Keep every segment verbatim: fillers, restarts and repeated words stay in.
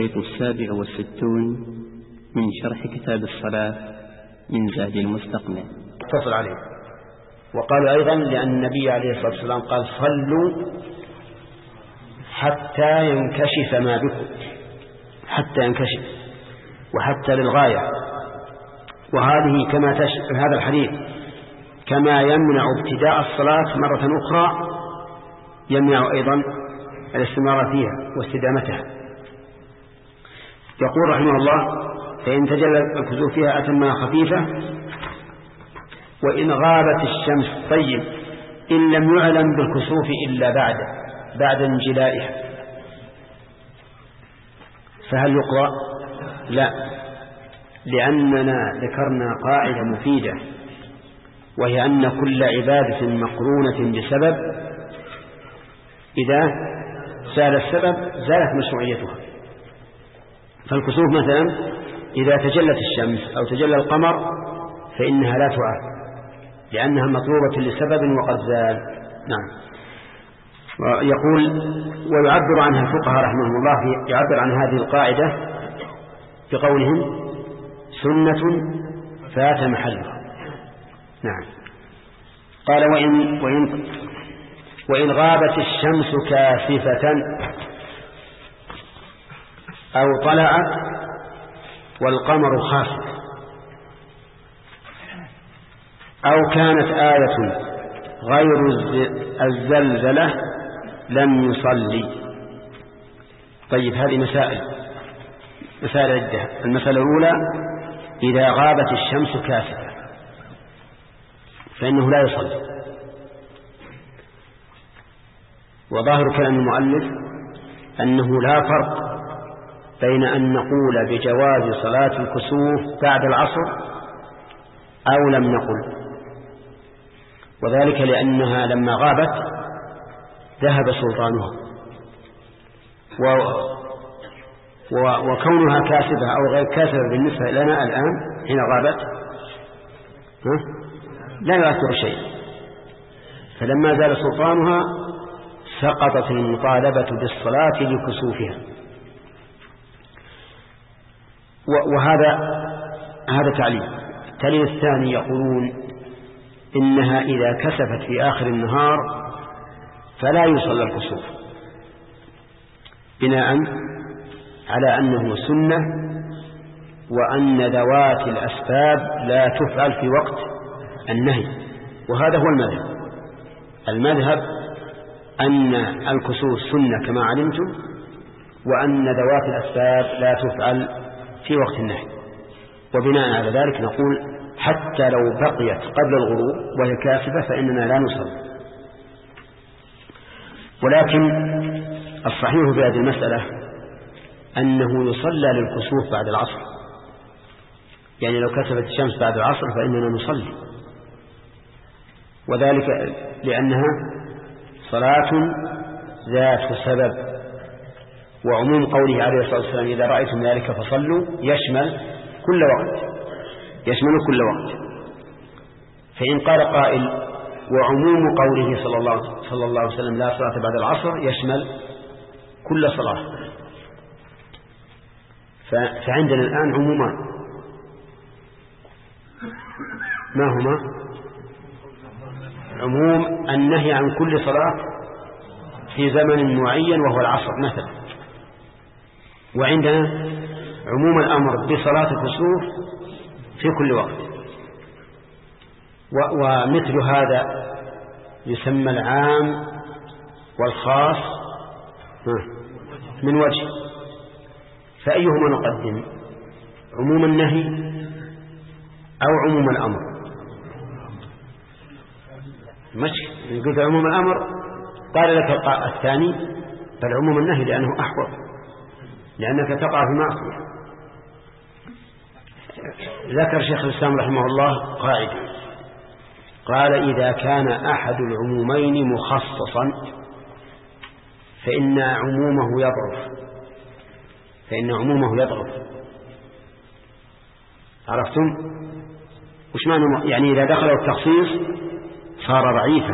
الشريط السابع والستون من شرح كتاب الصلاة من زاد المستقنع. اتصل عليه. وقال أيضا لأن النبي عليه الصلاة والسلام قال صلوا حتى ينكشف ما بكم، حتى ينكشف وحتى للغاية. وهذه كما تشبه هذا الحديث كما يمنع ابتداء الصلاة مرة أخرى يمنع أيضا الاستمرار فيها واستدامتها. يقول رحمه الله: فإن تجلى الكسوف فيها أتمها خفيفة وإن غابت الشمس. طيب، إن لم يعلم بالكسوف إلا بعد بعد انجلائها فهل يقرأ؟ لا، لأننا ذكرنا قاعدة مفيدة، وهي أن كل عبادة مقرونة بسبب إذا زال السبب زالت مشروعيتها. فالكسوف مثلا إذا تجلت الشمس أو تجلى القمر فإنها لا تعاد لأنها مطلوبة لسبب وقد زال. نعم. يقول: ويعبر عنها الفقهاء رحمهم الله، يعبر عن هذه القاعدة بقولهم: سنة فات محلها. نعم. قال: وإن, وإن, وإن غابت الشمس كاسفة أو طلعت والقمر خاسف أو كانت آية غير الزلزلة لم يصلي. طيب، هذه مسائل مسائل عدة. المسألة الأولى: إذا غابت الشمس كاسفة فإنه لا يصلي. وظاهر كلام المؤلف أنه لا فرق بين أن نقول بجواز صلاة الكسوف بعد العصر أو لم نقل، وذلك لأنها لما غابت ذهب سلطانها، و... و... وكونها كاسبة أو غير كاسبة بالنسبة لنا الآن حين غابت ها؟ لا يؤثر شيء. فلما زال سلطانها سقطت المطالبة بالصلاة لكسوفها. وهذا هذا تعليل. التعليل الثاني يقولون إنها إذا كسفت في آخر النهار فلا يصلى الكسوف، بناء على أنه سنة، وأن ذوات الأسباب لا تفعل في وقت النهي. وهذا هو المذهب. المذهب أن الكسوف سنة كما علمتم، وأن ذوات الأسباب لا تفعل في وقت النهي. وبناء على ذلك نقول حتى لو بقيت قبل الغروب وهي كاسفة فإننا لا نصلي. ولكن الصحيح في هذه المسألة أنه يصلى للكسوف بعد العصر، يعني لو كسفت الشمس بعد العصر فإننا نصلي، وذلك لأنها صلاة ذات سبب. وعموم قوله عليه الصلاة والسلام: إذا رأيتم ذلك فصلوا، يشمل كل وقت، يشمل كل وقت. فإن قال قائل: وعموم قوله صلى الله, صلى الله عليه وسلم لا صلاة بعد العصر، يشمل كل صلاة. فعندنا الآن عمومان، ما هما؟ عموم النهي عن كل صلاة في زمن معين وهو العصر مثلا، وعندنا عموم الأمر بصلاة الكسوف في كل وقت. ومثل هذا يسمى العام والخاص من وجه. فأيهما نقدم، عموم النهي أو عموم الأمر؟ ماشي، نقول عموم الأمر قال لك الثاني بل عموم النهي لأنه أحوط، لأنك تقع في معصية. ذكر شيخ الإسلام رحمه الله قاعدة، قال: إذا كان أحد العمومين مخصصا فإن عمومه يضعف فإن عمومه يضعف عرفتم؟ وش معنى؟ يعني إذا دخل التخصيص صار ضعيفا،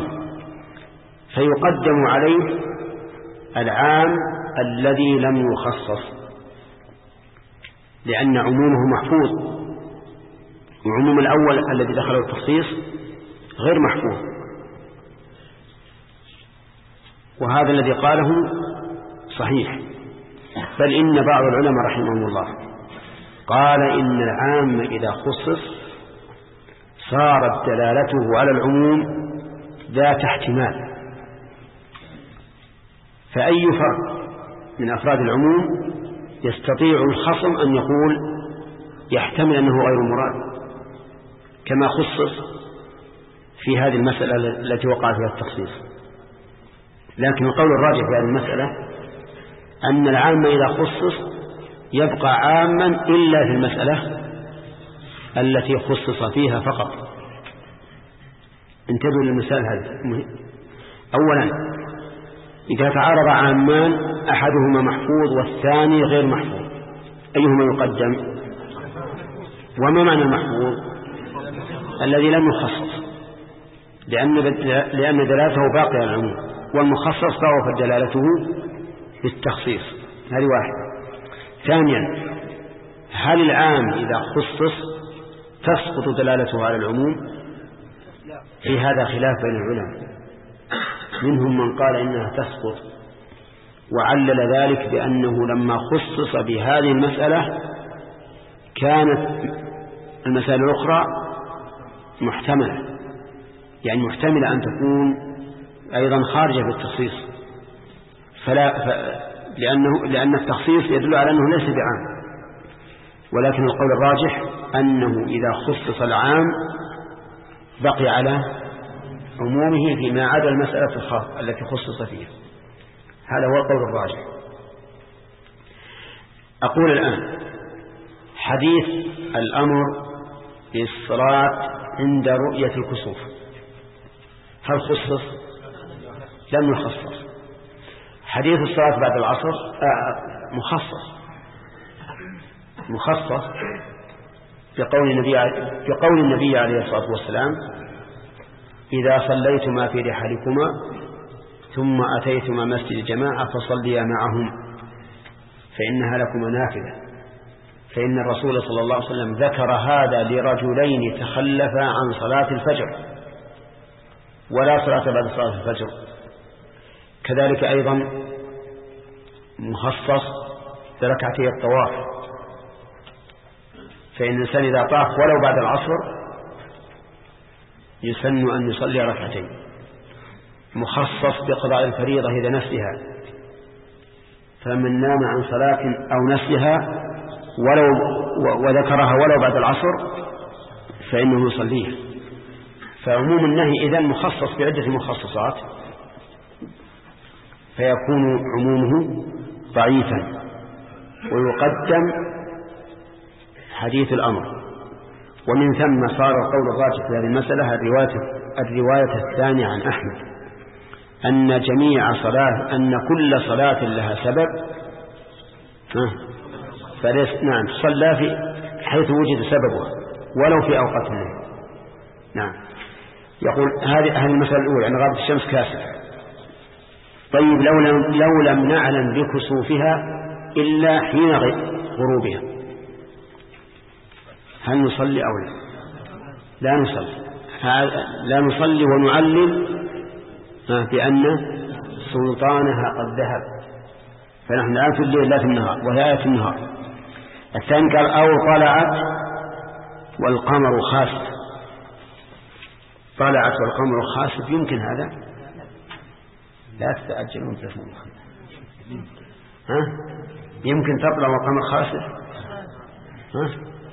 فيقدم عليه العام الذي لم يخصص. لأن عمومه محفوظ، وعموم الأول الذي دخله التخصيص غير محفوظ. وهذا الذي قاله صحيح، بل إن بعض العلماء رحمهم الله قال إن العام إذا خصص صارت دلالته على العموم ذات احتمال، فأي فرد من أفراد العموم يستطيع الخصم أن يقول يحتمل أنه غير مراد، كما خصص في هذه المسألة التي وقع فيها التخصيص. لكن القول الراجح في هذه المسألة أن العام إذا خصص يبقى عاما إلا في المسألة التي خصص فيها فقط. انتبهوا للمثال هذا. أولا، إذا تعارض عامان أحدهما محفوظ والثاني غير محفوظ، أيهما يقدم؟ وما معنى المحفوظ؟ الذي لم يخصص، لأن لأن دلالته باقية على العموم، والمخصص ضعفت دلالته بالتخصيص. هذه واحدة. ثانيا، هل العام إذا خصص تسقط دلالته على العموم؟ في هذا خلاف بين العلماء، منهم من قال إنها تسقط، وعلل ذلك بأنه لما خصص بهذه المسألة كانت المسائل الأخرى محتملة، يعني محتملة أن تكون أيضا خارجة بالتخصيص، فلا ف... لأنه لأن التخصيص يدل على أنه ليس بعام. ولكن القول الراجح أنه إذا خصص العام بقي على عمومه فيما عدا المسألة الخاصة التي خصص فيها. هذا هو القول الراجح. أقول الآن حديث الأمر بالصلاة عند رؤية الكسوف هل خصص؟ لم يخصص. حديث الصلاة بعد العصر آه مخصص مخصص بقول النبي بقول النبي عليه الصلاة والسلام: إذا صليتما في رحالكما ثم أتيتما مسجد الجماعة فصليا معهم فإنها لكما نافلة. فإن الرسول صلى الله عليه وسلم ذكر هذا لرجلين تخلفا عن صلاة الفجر ولا صلاة بعد صلاة الفجر. كذلك أيضا مخصص بركعتي الطواف، فإن الإنسان إذا طاف ولو بعد العصر يسن أن يصلي ركعتين. مخصص بقضاء الفريضة إذا نسيها، فمن نام عن صلاة أو نسيها ولو وذكرها ولو بعد العصر فإنه يصليها. فعموم النهي إذن مخصص بعدة مخصصات، فيكون عمومه ضعيفا، ويقدم حديث الأمر. ومن ثم صار القول الراجح في هذه المسألة الرواية, الرواية الثانية عن أحمد أن جميع صلاة أن كل صلاة لها سبب فليس نعم صلى في حيث وجد سببها ولو في أوقات النهي. نعم. يقول هذه هذه المسألة الأولى أن غابة الشمس كاسفة. طيب لو لم, لو لم نعلم بكسوفها إلا حين غروبها هل نصلي أو لا؟ لا نصلي. لا نصلي ونعلم بأن سلطانها قد ذهب، فنحن الآن في الليل لا في النهار، وهي آية في النهار. الثاني قال أو طلعت والقمر خاسف. طلعت والقمر خاسف يمكن هذا؟ لا تتأجلون تفهم. ها يمكن تطلع والقمر خاسف؟ ها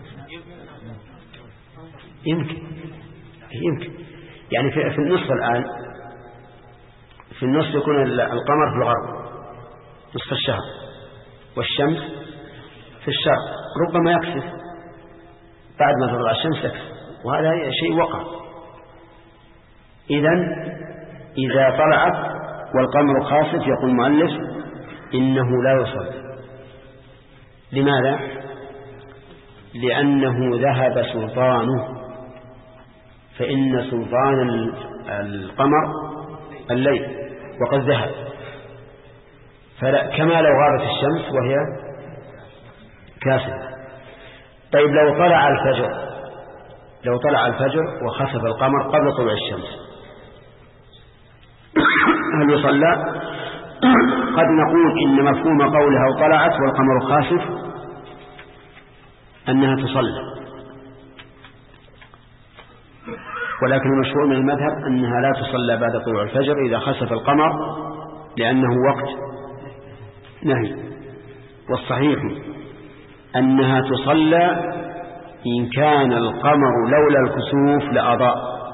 يمكن يمكن يعني في, في النصف الآن في النصف يكون القمر في الغرب نصف الشهر والشمس في الشرق، ربما يكسف بعد ما تطلع الشمس يكسف، وهذا شيء وقع. إذن إذا طلعت والقمر خاسف يقول المؤلف إنه لا يصلي. لماذا؟ لأنه ذهب سلطانه، فإن سلطان القمر الليل وقد ذهب، فلا كما لو غابت الشمس وهي كاسفة. طيب لو طلع الفجر لو طلع الفجر وخسف القمر قبل طلوع الشمس هل يصلى؟ قد نقول إن مفهوم قولها وطلعت والقمر خاسف أنها تصلى، ولكن المشهور من المذهب أنها لا تصلى بعد طلوع الفجر إذا خسف القمر لأنه وقت نهي. والصحيح أنها تصلى إن كان القمر لولا الكسوف لأضاء،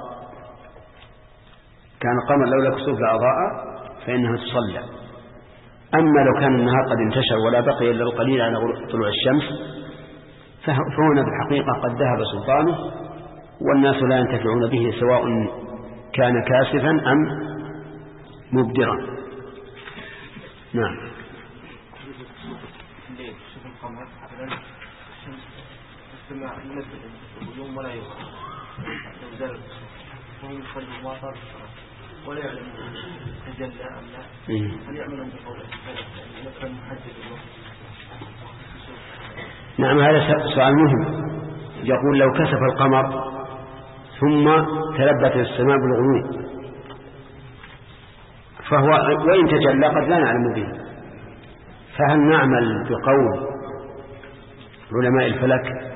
كان القمر لولا الكسوف لأضاء فإنها تصلى. أما لو كان النهار قد انتشر ولا بقي إلا القليل على طلوع الشمس فهنا بالحقيقة قد ذهب سلطانه والناس لا ينتفعون به سواء كان كاسفا أم مبدرا. نعم. ولا يعلم تجلى أم لا هل يعملون بقوله مثلا محدد الوقت؟ نعم هذا سؤال مهم. يقول لو كسف القمر ثم تلبت السماء بالغيوم فهو وإن تجلى قد لا نعلم به، فهل نعمل بقول علماء الفلك؟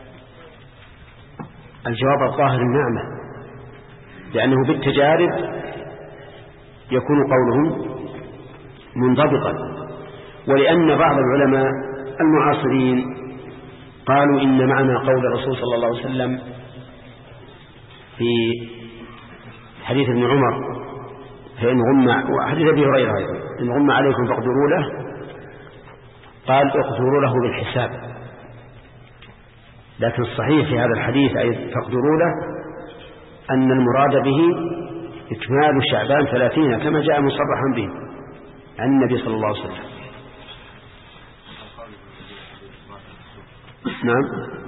الجواب الظاهر نعمل، لأنه بالتجارب يكون قولهم منضبطا، ولأن بعض العلماء المعاصرين قالوا إن معنى قول الرسول صلى الله عليه وسلم في حديث ابن عمر فإن غم وحديث أبي هريرة إن غم عليكم فاقدروا له، قال اقدروا له بالحساب، لكن الصحيح في هذا الحديث أي فاقدروا له أن المراد به إكمال شعبان ثلاثين كما جاء مصرحا به عن النبي صلى الله عليه وسلم. نعم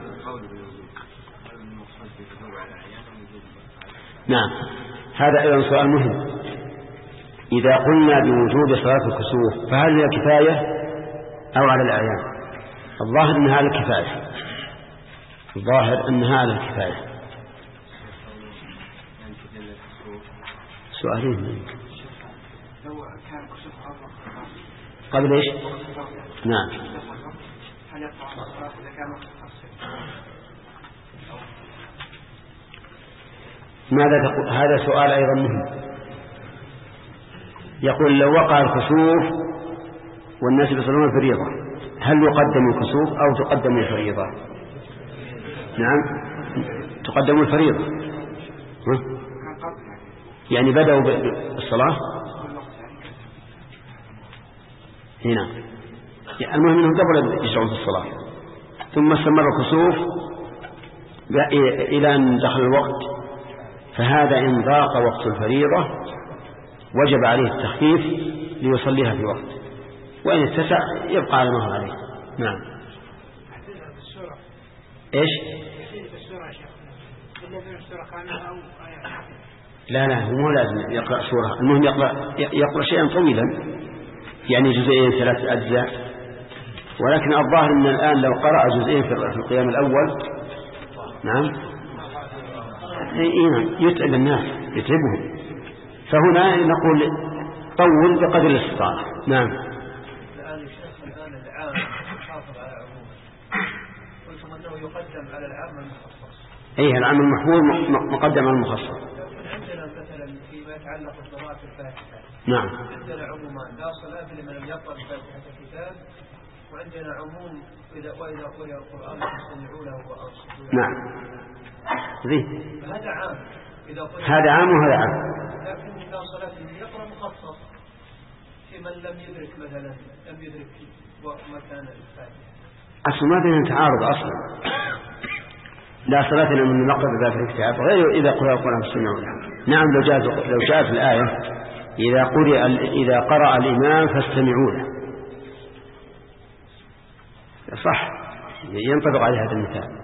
نعم هذا أيضا سؤال مهم. إذا قلنا بوجود صلاة الكسوف فهل هي كفاية أو على الأعيان؟ الظاهر أن هذا الكفاية، الظاهر أن هذا الكفاية. سؤالين قبل إيش؟ نعم ماذا تقول؟ هذا سؤال أيضا مهم. يقول لو وقع الكسوف والناس يصلون الفريضة هل يقدم الكسوف أو تقدم الفريضة؟ نعم تقدم الفريضة، يعني بدأوا بالصلاة هنا، المهم أنهم قبل يشعرون في الصلاة ثم استمر الكسوف إلى أن دخل الوقت، فهذا إن ضاق وقت الفريضة وجب عليه التخفيف ليصليها في وقت، وإن اتسع يبقى على ما هو عليه. نعم إيش؟ لا لا هو لازم يقرأ سورة، المهم يقرأ, يقرأ شيئا طويلا يعني جزئين ثلاث أجزاء، ولكن الظاهر أن الآن لو قرأ جزئين في القيام الأول نعم يتعب الناس يتعبهم، فهنا نقول طول بقدر الاستطاعة. نعم الآن الشيخ الآن العام يحافظ على عمومه، قلتم أنه يقدم على العام المخصص. أيه العام المحمول مقدم على المخصص. عندنا مثلا فيما يتعلق بقراءة الفاتحة نعم عندنا عمومان لا صلاة لمن لم يقرأ فاتحة الكتاب، وعندنا عموم إذا وإذا قرأ القرآن فاستمعوا له وأنصتوا. نعم ذي هذا عام إذا هذا عام وهذا عام، لكن لا صلاة لمن يقرأ مخصص في من لم يدرك مثلا لم يدرك مكان الفاتحة. أصلا ما بين تعارض أصلا، لا صلاة لمن يقرأ بذات الكتاب غير إذا قرأ القرآن فاستمعوا له. نعم لو جاءت لو جاءت الآية إذا قرأ إذا قرأ الإمام فاستمعوا له صح ينطبق عليه هذا المثال.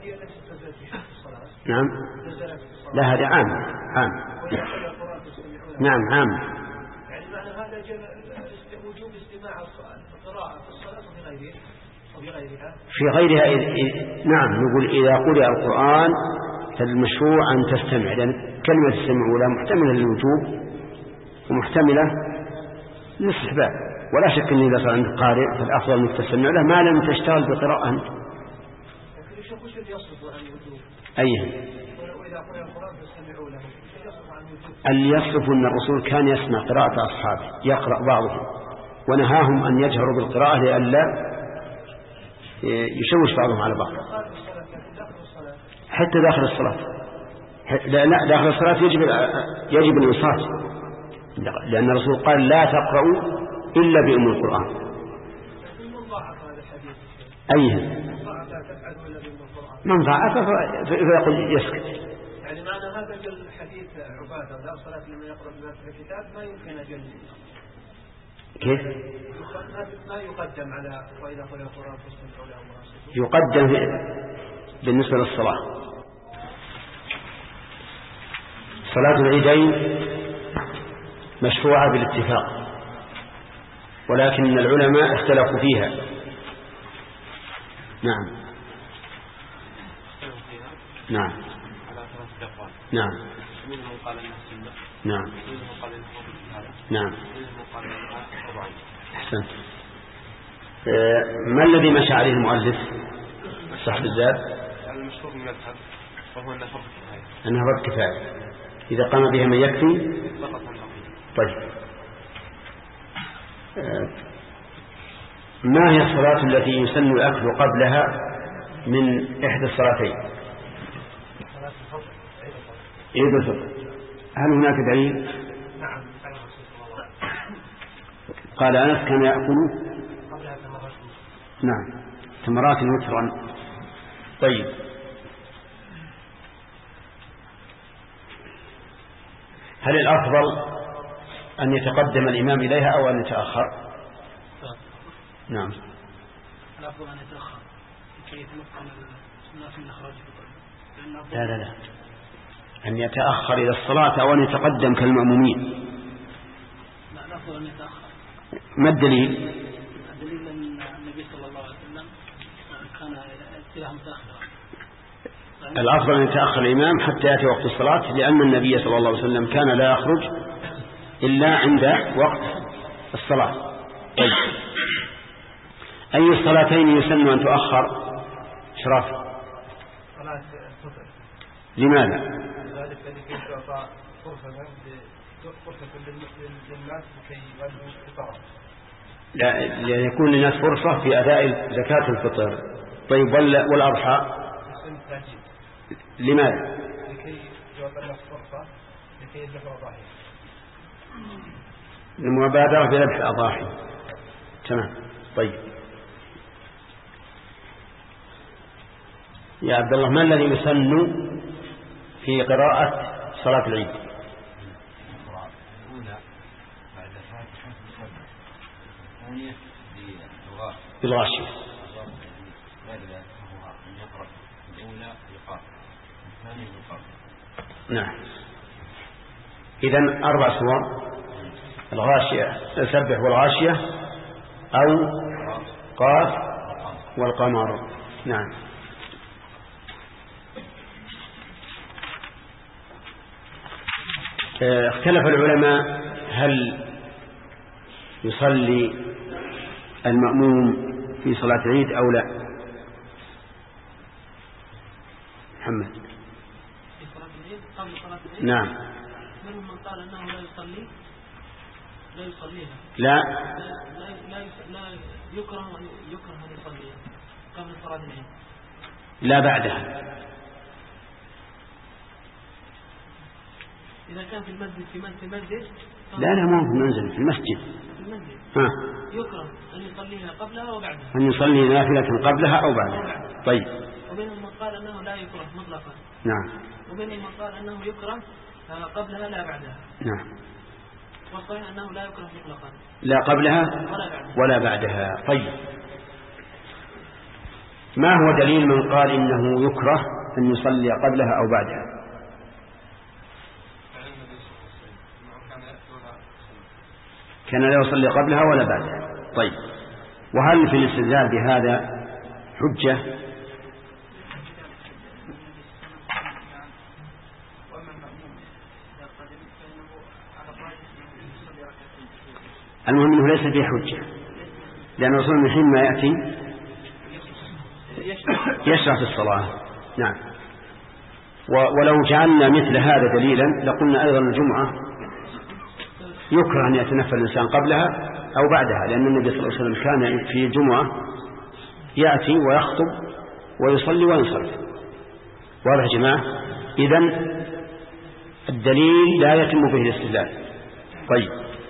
نعم لا هذا عام عام نعم عام يعني معنى هذا وجوب استماع القراءة في الصلاة وفي غيره في غيرها إذ... إذ... نعم نقول إذا قرأ القرآن فالمشروع أن تستمع، لأن كلمة السمع ولا محتملة للوجوب ومحتملة للاستحباب، ولا شك أن إذا صار عندك قارئ فالأفضل أنك تستمع له ما لم تشتغل بقراءة أنت. أيه اللي يصف أن الرسول كان يسمع قراءة أصحابه يقرأ بعضهم ونهاهم أن يجهروا بالقراءة لئلا يشوش بعضهم على بعض حتى داخل الصلاة. لا, لا داخل الصلاة يجب يجب الإنصات، لأن الرسول قال لا تقرأوا إلا بأم القرآن. أيه من ضعف فيقول يسكت. يعني معنى هذا الحديث عبادة لا صلاة لمن يقرأ بما في الكتاب ما يمكن أجل كيف ما يقدم على وإذا قرأ القرآن فاستمعوا له وأنصتوا يقدم بالنسبة للصلاة. صلاة العيدين مشروعة بالاتفاق، ولكن العلماء اختلفوا فيها. نعم نعم نعم نعم نعم أحسنت. ما الذي مشى عليه المؤلف صاحب الزاد؟ المشهور من المذهب وهو أنه فرض كفاية. أنه فرض كفاية إذا قام بها من يكفي. طيب ما هي الصلاة التي يسن الأكل قبلها من إحدى الصلاتين؟ عيد الفطر. هل هناك دليل؟ نعم قال أنس كان يأكل نعم تمرات وترا. طيب هل الأفضل أن يتقدم الإمام إليها أو أن يتأخر؟ نعم الأفضل أن يتأخر كي يتمكن الناس من إخراج الفطر. لا لا لا أن يتأخر إلى الصلاة أو أن يتقدم كالمأمومين. لا الأفضل أن يتأخر. ما الدليل؟ الدليل أن النبي صلى الله عليه وسلم كان اتجاه متأخر. الأفضل أن يتأخر الإمام حتى يأتي وقت الصلاة، لأن النبي صلى الله عليه وسلم كان لا يخرج إلا عند وقت الصلاة. طيب أي الصلاتين يسن أن تؤخر؟ شرف صلاة الفطر. لماذا؟ ذلك لكي تعطى فرصة فرصة للناس لكي يؤدوا الفطر. لا ليكون للناس فرصة في أداء زكاة الفطر. طيب والأضحى لماذا؟ لكي يعطى الناس فرصة لكي يذبحوا أضاحي. المبادرة بذبح الأضاحي. تمام. طيب يا عبد الله ما الذي يسن في قراءة صلاة العيد؟ بالغاشية. نعم إذن أربع سور: الغاشية سبح والغاشية أو قاف والقمر. نعم. اختلف العلماء هل يصلي المأموم في صلاة العيد أو لا. محمد. في صلاة العيد قبل صلاة العيد. نعم. منهم من قال أنه لا يصلي لا يصليها. لا. لا لا لا يكره أن يكره أن يصليها قبل صلاة العيد. لا بعدها. إذا كان في المسجد في في المسجد. لا لا ما في المنزل في المسجد. في المسجد. ها. يكره أن يصليها قبلها وبعدها. أن يصلي نافلة قبلها أو بعدها. طيب. ومنهم من قال أنه لا يكره مطلقا. نعم. ومنهم من قال أنه يكره قبلها لا بعدها. نعم. والصحيح أنه لا يكره مطلقا. لا قبلها ولا بعدها. ولا بعدها. طيب. ما هو دليل من قال إنه يكره أن يصلي قبلها أو بعدها؟ كان لا يصلي قبلها ولا بعدها. طيب. وهل في الاستدلال بهذا حجة. المهم أنه ليس فيه حجة، لأن الرسول من حين ما يأتي يشرع في الصلاة. نعم. ولو جعلنا مثل هذا دليلا لقلنا أيضا الجمعة يكره أن يتنفل الإنسان قبلها أو بعدها، لأن النبي صلى الله عليه وسلم كان في الجمعة يأتي ويخطب ويصلي وينصرف. واضح يا جماعة؟ إذن الدليل لا يتم به الاستدلال. طيب،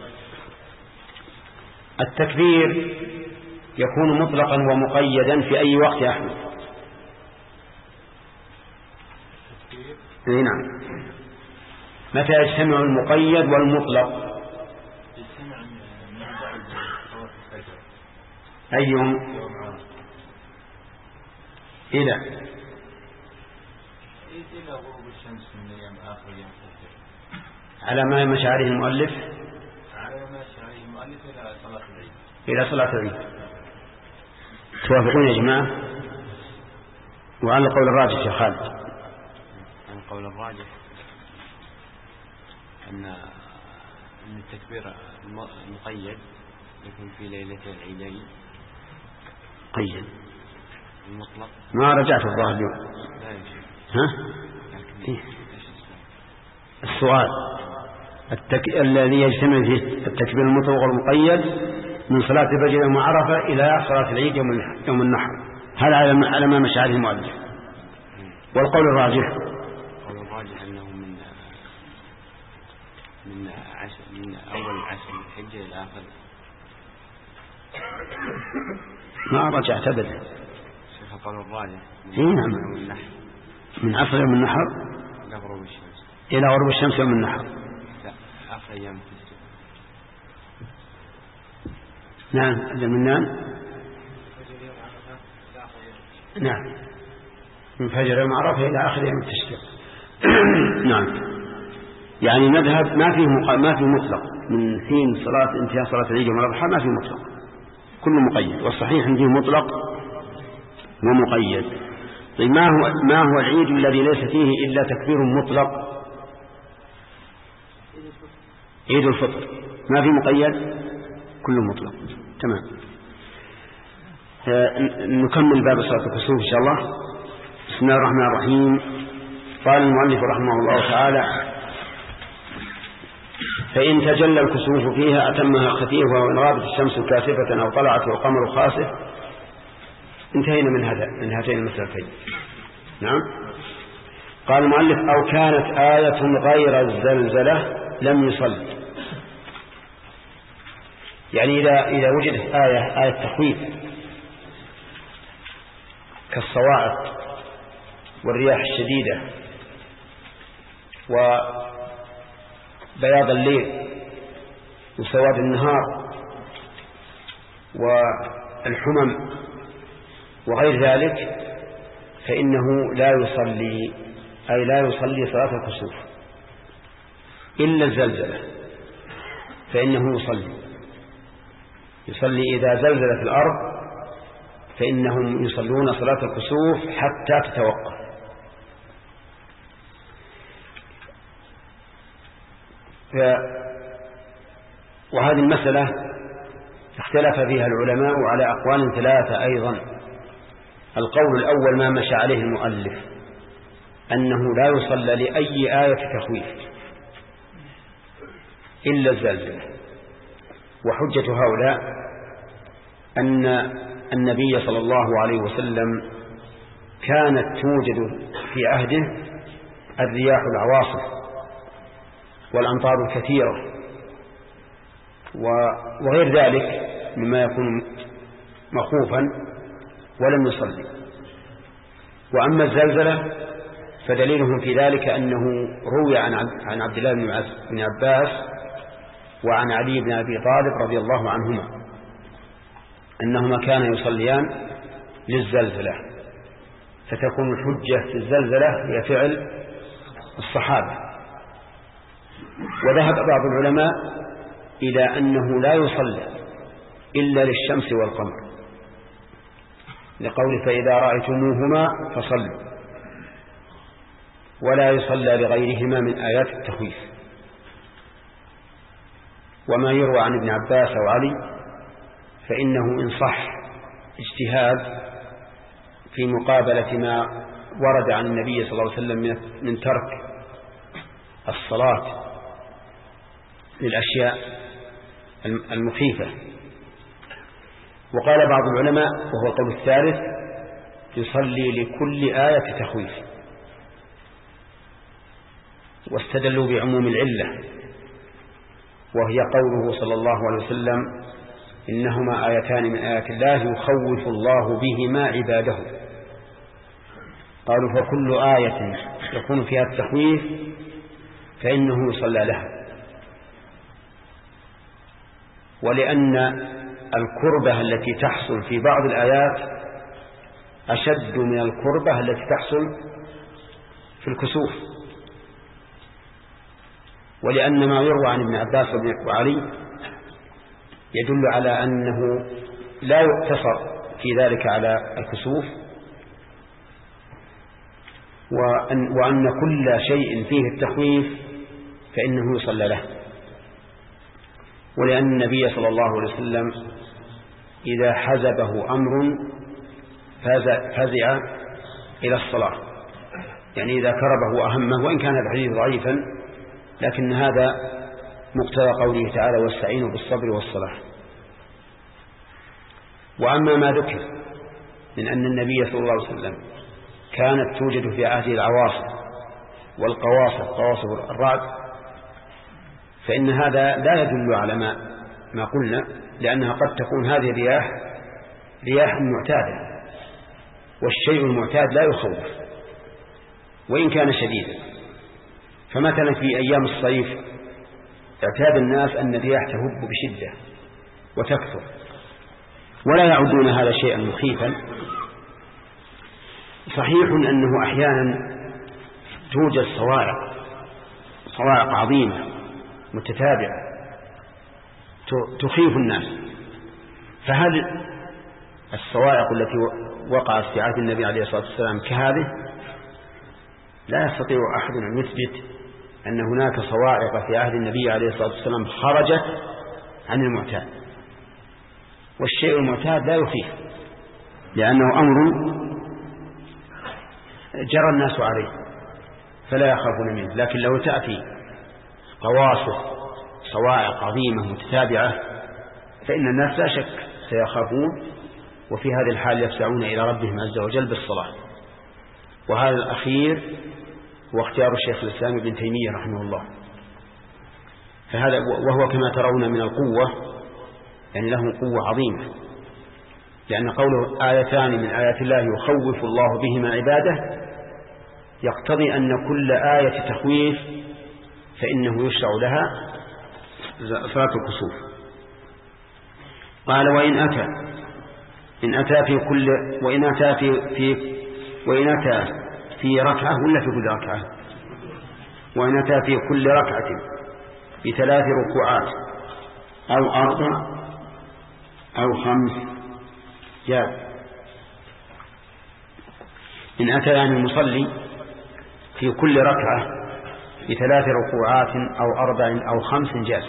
التكبير يكون مطلقا ومقيدا في أي وقت يا أحمد؟ نعم. متى يجتمع المقيد والمطلق؟ أي يوم؟ إلى إلى غروب الشمس من أيام آخر يوم التشريق، على ما مشاعره المؤلف على ما مشاعره المؤلف إلى صلاة العيد. إلى صلاة العيد. توافقون يا جماعة؟ وعلى القول الراجح يا خالد. القول الراجح أن أن التكبير المقيد يكون في ليلة العيدين. قيد المطلق ما رجعت الظاهر اليوم. لا يجب. ها؟ إيه؟ السؤال التك... الذي يجتمع فيه التكبير المطلق والمقيد من صلاة الفجر يوم عرفة إلى صلاة العيد يوم يوم النحر، هذا على ما مشى عليه المؤلف. والقول الراجح القول الراجح أنه من من عشر من أول عشر من الحجة إلى آخر. ما رجعت أبدا. شيخ القول الراجح من, من عصر يوم النحر إلى غروب الشمس. إلى غروب الشمس يوم النحر. لا، آخر أيام التشريق. نعم. من نعم من فجر يوم عرفة إلى آخر يوم التشريق. نعم. يعني مذهب ما فيه مق... ما فيه مطلق من حين صلاة انتهاء صلاة العيد يوم الأضحى، ما فيه مطلق، كله مقيد. والصحيح عنده مطلق ومقيد. طيب ما هو ما هو العيد الذي ليس فيه إلا تكبير مطلق؟ عيد الفطر ما فيه مقيد، كله مطلق. تمام. نكمل باب صلاة الكسوف إن شاء الله. بسم الله الرحمن الرحيم. قال المؤلف رحمه الله تعالى: فإن تجلى الكسوف فيها أتمها خفيفة، وإن غابت الشمس كاسفة أو طلعت والقمر خاسف. انتهينا من هذا من هاتين المسألتين. نعم. قال المؤلف: أو كانت آية غير الزلزلة لم يصل. يعني إذا إذا وجدت آية آية تخويف كالصواعق والرياح الشديدة وبياض الليل وسواد النهار والحمم وغير ذلك، فإنه لا يصلي، أي لا يصلي صلاة الكسوف إلا الزلزلة، فإنه يصلي يصلي إذا زلزلت الأرض، فإنهم يصلون صلاة الكسوف حتى تتوقف. ف... وهذه المسألة اختلف فيها العلماء على أقوال ثلاثة أيضا. القول الأول ما مشى عليه المؤلف، أنه لا يصلى لأي آية تخويف إلا الزلزلة. وحجة هؤلاء أن النبي صلى الله عليه وسلم كانت توجد في عهده الرياح العواصف والأمطار الكثيرة وغير ذلك مما يكون مخوفا ولم يصلي. وأما الزلزلة فدليلهم في ذلك أنه روي عن عبد الله بن عباس وعن علي بن أبي طالب رضي الله عنهما أنهما كانا يصليان للزلزلة، فتكون الحجة في الزلزلة هي فعل الصحابة. وذهب بعض العلماء إلى أنه لا يصلى إلا للشمس والقمر، لقول فإذا رأيتموهما فصلوا، ولا يصلى لغيرهما من آيات التخويف. وما يروى عن ابن عباس أو علي فإنه إن صح اجتهاد في مقابلة ما ورد عن النبي صلى الله عليه وسلم من ترك الصلاة للأشياء المخيفة. وقال بعض العلماء وهو القول الثالث يصلي لكل آية تخويف، واستدلوا بعموم العلة وهي قوله صلى الله عليه وسلم إنهما آيتان من آيات الله يخوف الله بهما عباده. قالوا فكل آية يكون فيها التخويف فإنه يصلى لها، ولأن الكربة التي تحصل في بعض الآيات أشد من الكربة التي تحصل في الكسوف، ولأن ما يروى عن ابن عباس وعلي يدل على أنه لا يقتصر في ذلك على الكسوف، وأن, وأن كل شيء فيه التخويف فإنه يصلى له. ولأن النبي صلى الله عليه وسلم إذا حزبه أمر فزع إلى الصلاة، يعني إذا كربه أهمه، وإن كان الحديث ضعيفا لكن هذا مقتضى قوله تعالى واستعينوا بالصبر والصلاة. وأما ما ذكر من أن النبي صلى الله عليه وسلم كانت توجد في عهده العواصف والقواصف قواصف الرعد، فإن هذا لا يدل على ما ما قلنا، لأنها قد تكون هذه الرياح رياح معتادة، والشيء المعتاد لا يخوف وإن كان شديدا. فمثلا في أيام الصيف اعتاد الناس أن الرياح تهب بشدة وتكثر، ولا يعدون هذا شيئا مخيفا. صحيح أنه أحيانا توجد صواعق صواعق عظيمة متتابعة تخيف الناس، فهل الصواعق التي وقعت في عهد النبي عليه الصلاة والسلام كهذه؟ لا يستطيع أحد أن يثبت أن هناك صواعق في عهد النبي عليه الصلاة والسلام خرجت عن المعتاد، والشيء المعتاد لا يخيف لأنه أمر جرى الناس عليه فلا يخافون منه. لكن لو تأتي قواصف صواعق عظيمة متتابعة فإن الناس لا شك سيخافون، وفي هذه الحال يفزعون إلى ربهم عز وجل بالصلاة. وهذا الأخير هو اختيار الشيخ الإسلام ابن تيمية رحمه الله، فهذا وهو كما ترون من القوة، يعني له قوة عظيمة، لأن قوله آيتان من آيات الله يخوف الله بهما عباده يقتضي أن كل آية تخويف فإنه يشرع لها صلاة الكسوف. قال وإن أتى إن أتى في كل وإن أتى في, في وإن أتى في ركعة ولا في كل ركعة وإن أتى في كل ركعة بثلاث ركوعات أو أربع أو خمس جاز. إن أتى يعني المصلي في كل ركعة بثلاث ركوعات أو أربع أو خمس جاز،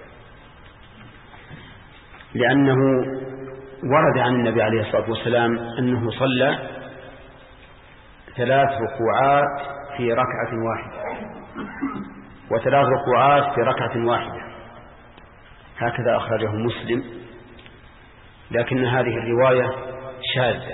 لأنه ورد عن النبي عليه الصلاة والسلام أنه صلى ثلاث ركوعات في ركعة واحدة وثلاث ركوعات في ركعة واحدة، هكذا أخرجه مسلم. لكن هذه الرواية شاذة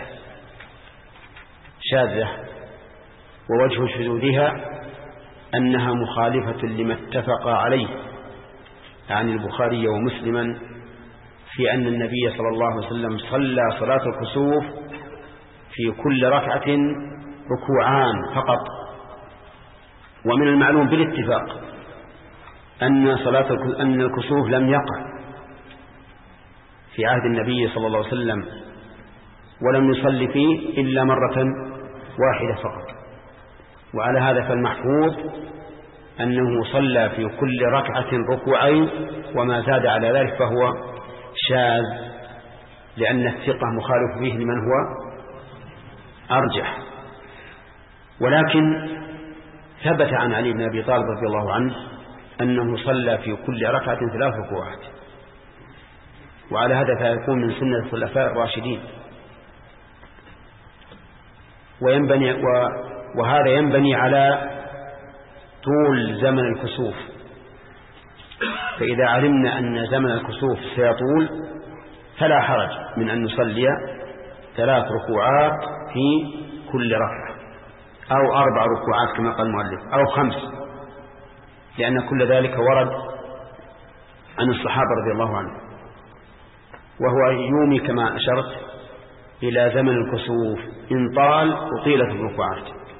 شاذة ووجه شذوذها أنها مخالفة لما اتفق عليه عن البخاري ومسلما في أن النبي صلى الله عليه وسلم صلى صلاة الكسوف في كل ركعة ركوعان فقط. ومن المعلوم بالاتفاق أن صلاة أن الكسوف لم يقع في عهد النبي صلى الله عليه وسلم ولم يصلي فيه إلا مرة واحدة فقط. وعلى هذا فالمحفوظ أنه صلى في كل ركعة ركوعين، وما زاد على ذلك فهو شاذ، لأن الثقة مخالف فيه لمن هو أرجح. ولكن ثبت عن علي بن أبي طالب رضي الله عنه أنه صلى في كل ركعة ثلاث ركوعات، وعلى هذا فيكون من سنة الخلفاء الراشدين. وينبني وهذا ينبني على طول زمن الكسوف. فإذا علمنا أن زمن الكسوف سيطول فلا حرج من أن نصلي ثلاث ركوعات في كل ركعة، أو أربع ركوعات كما قال المؤلف، أو خمس، لأن كل ذلك ورد عن الصحابة رضي الله عنهم. وهو يومي كما أشرت إلى زمن الكسوف، إن طال أطيلت الركوعات،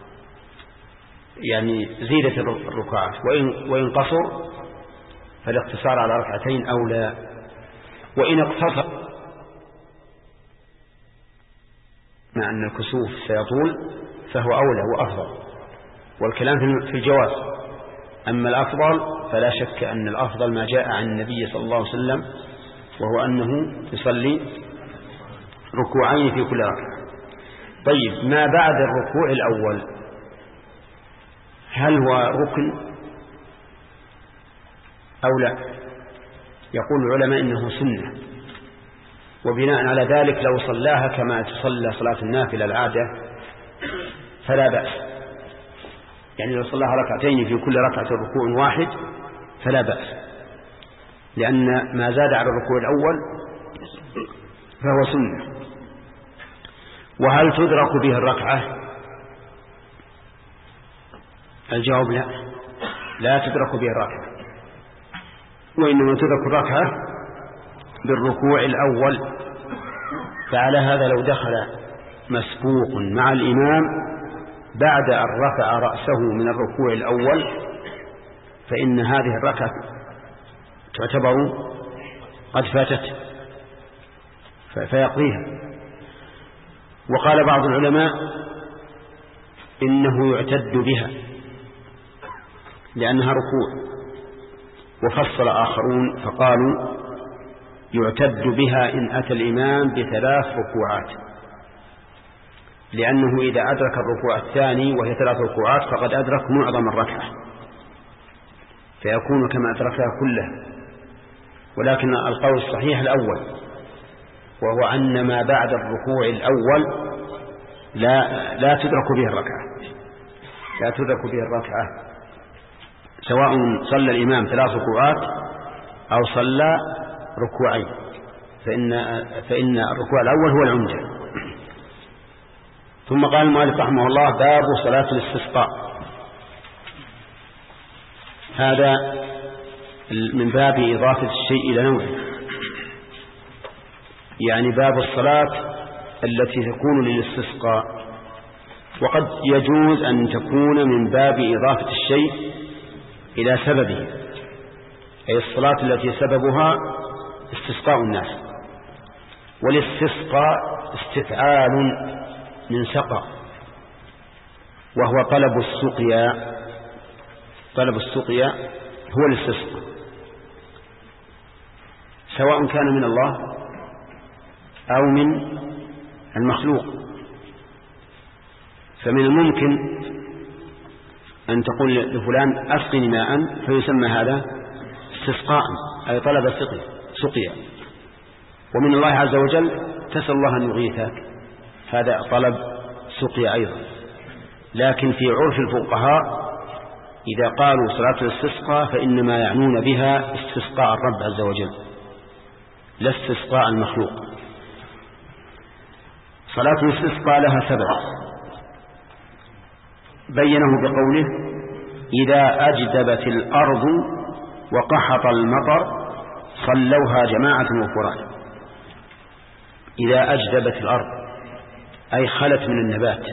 يعني زيدت الركوعات، وإن, وإن قصر فالاقتصار على ركعتين أولى. وإن اقتصر مع أن الكسوف سيطول فهو أولى وأفضل، والكلام في الجواز. أما الأفضل فلا شك أن الأفضل ما جاء عن النبي صلى الله عليه وسلم، وهو أنه يصلي ركوعين في كل ركعة. طيب، ما بعد الركوع الأول هل هو ركن أو لا؟ يقول العلماء إنه سنة، وبناء على ذلك لو صلاها كما تصلى صلاة النافلة العادة فلا بأس. يعني لو صلاها ركعتين في كل ركعة ركوع واحد فلا بأس، لأن ما زاد على الركوع الأول فهو سنة. وهل تدرك به الركعة؟ الجواب لا، لا تدرك به الركعة، وإنما تدرك الركعة بالركوع الأول. فعلى هذا لو دخل مسبوق مع الإمام بعد أن رفع رأسه من الركوع الأول فإن هذه الركعة تعتبر قد فاتت فيقضيها. وقال بعض العلماء إنه يعتد بها لأنها ركوع، وفصل آخرون فقالوا يعتد بها إن أتى الإمام بثلاث ركوعات، لأنه إذا أدرك الركوع الثاني وهي ثلاث ركوعات فقد أدرك معظم الركعة فيكون كما أدركها كلها. ولكن القول الصحيح الأول، وهو أن ما بعد الركوع الأول لا, لا تدرك به الركعة، لا تدرك به الركعة سواء صلى الإمام ثلاث ركوعات أو صلى ركوعين، فإن, فإن الركوع الأول هو العمدة. ثم قال المؤلف رحمه الله: باب صلاة الاستسقاء. هذا من باب إضافة الشيء إلى نوعه، يعني باب الصلاة التي تكون للاستسقاء. وقد يجوز أن تكون من باب إضافة الشيء إلى سببه، أي الصلاة التي سببها استسقاء الناس. والاستسقاء استفعال من سقى، وهو طلب السقيا. طلب السقيا هو الاستسقاء، سواء كان من الله أو من المخلوق. فمن الممكن أن تقول لفلان أسقني ماء فيسمى هذا استسقاء، أي طلب سقيا. ومن الله عز وجل تسأل الله أن يغيثك، هذا طلب سقيا أيضا. لكن في عرف الفقهاء إذا قالوا صلاة الاستسقاء فإنما يعنون بها استسقاء الرب عز وجل لا استسقاء المخلوق. صلاة الاستسقاء لها سبب بينه بقوله: إذا أجدبت الأرض وقحط المطر صلوها جماعة وفراد. إذا أجدبت الأرض أي خلت من النبات،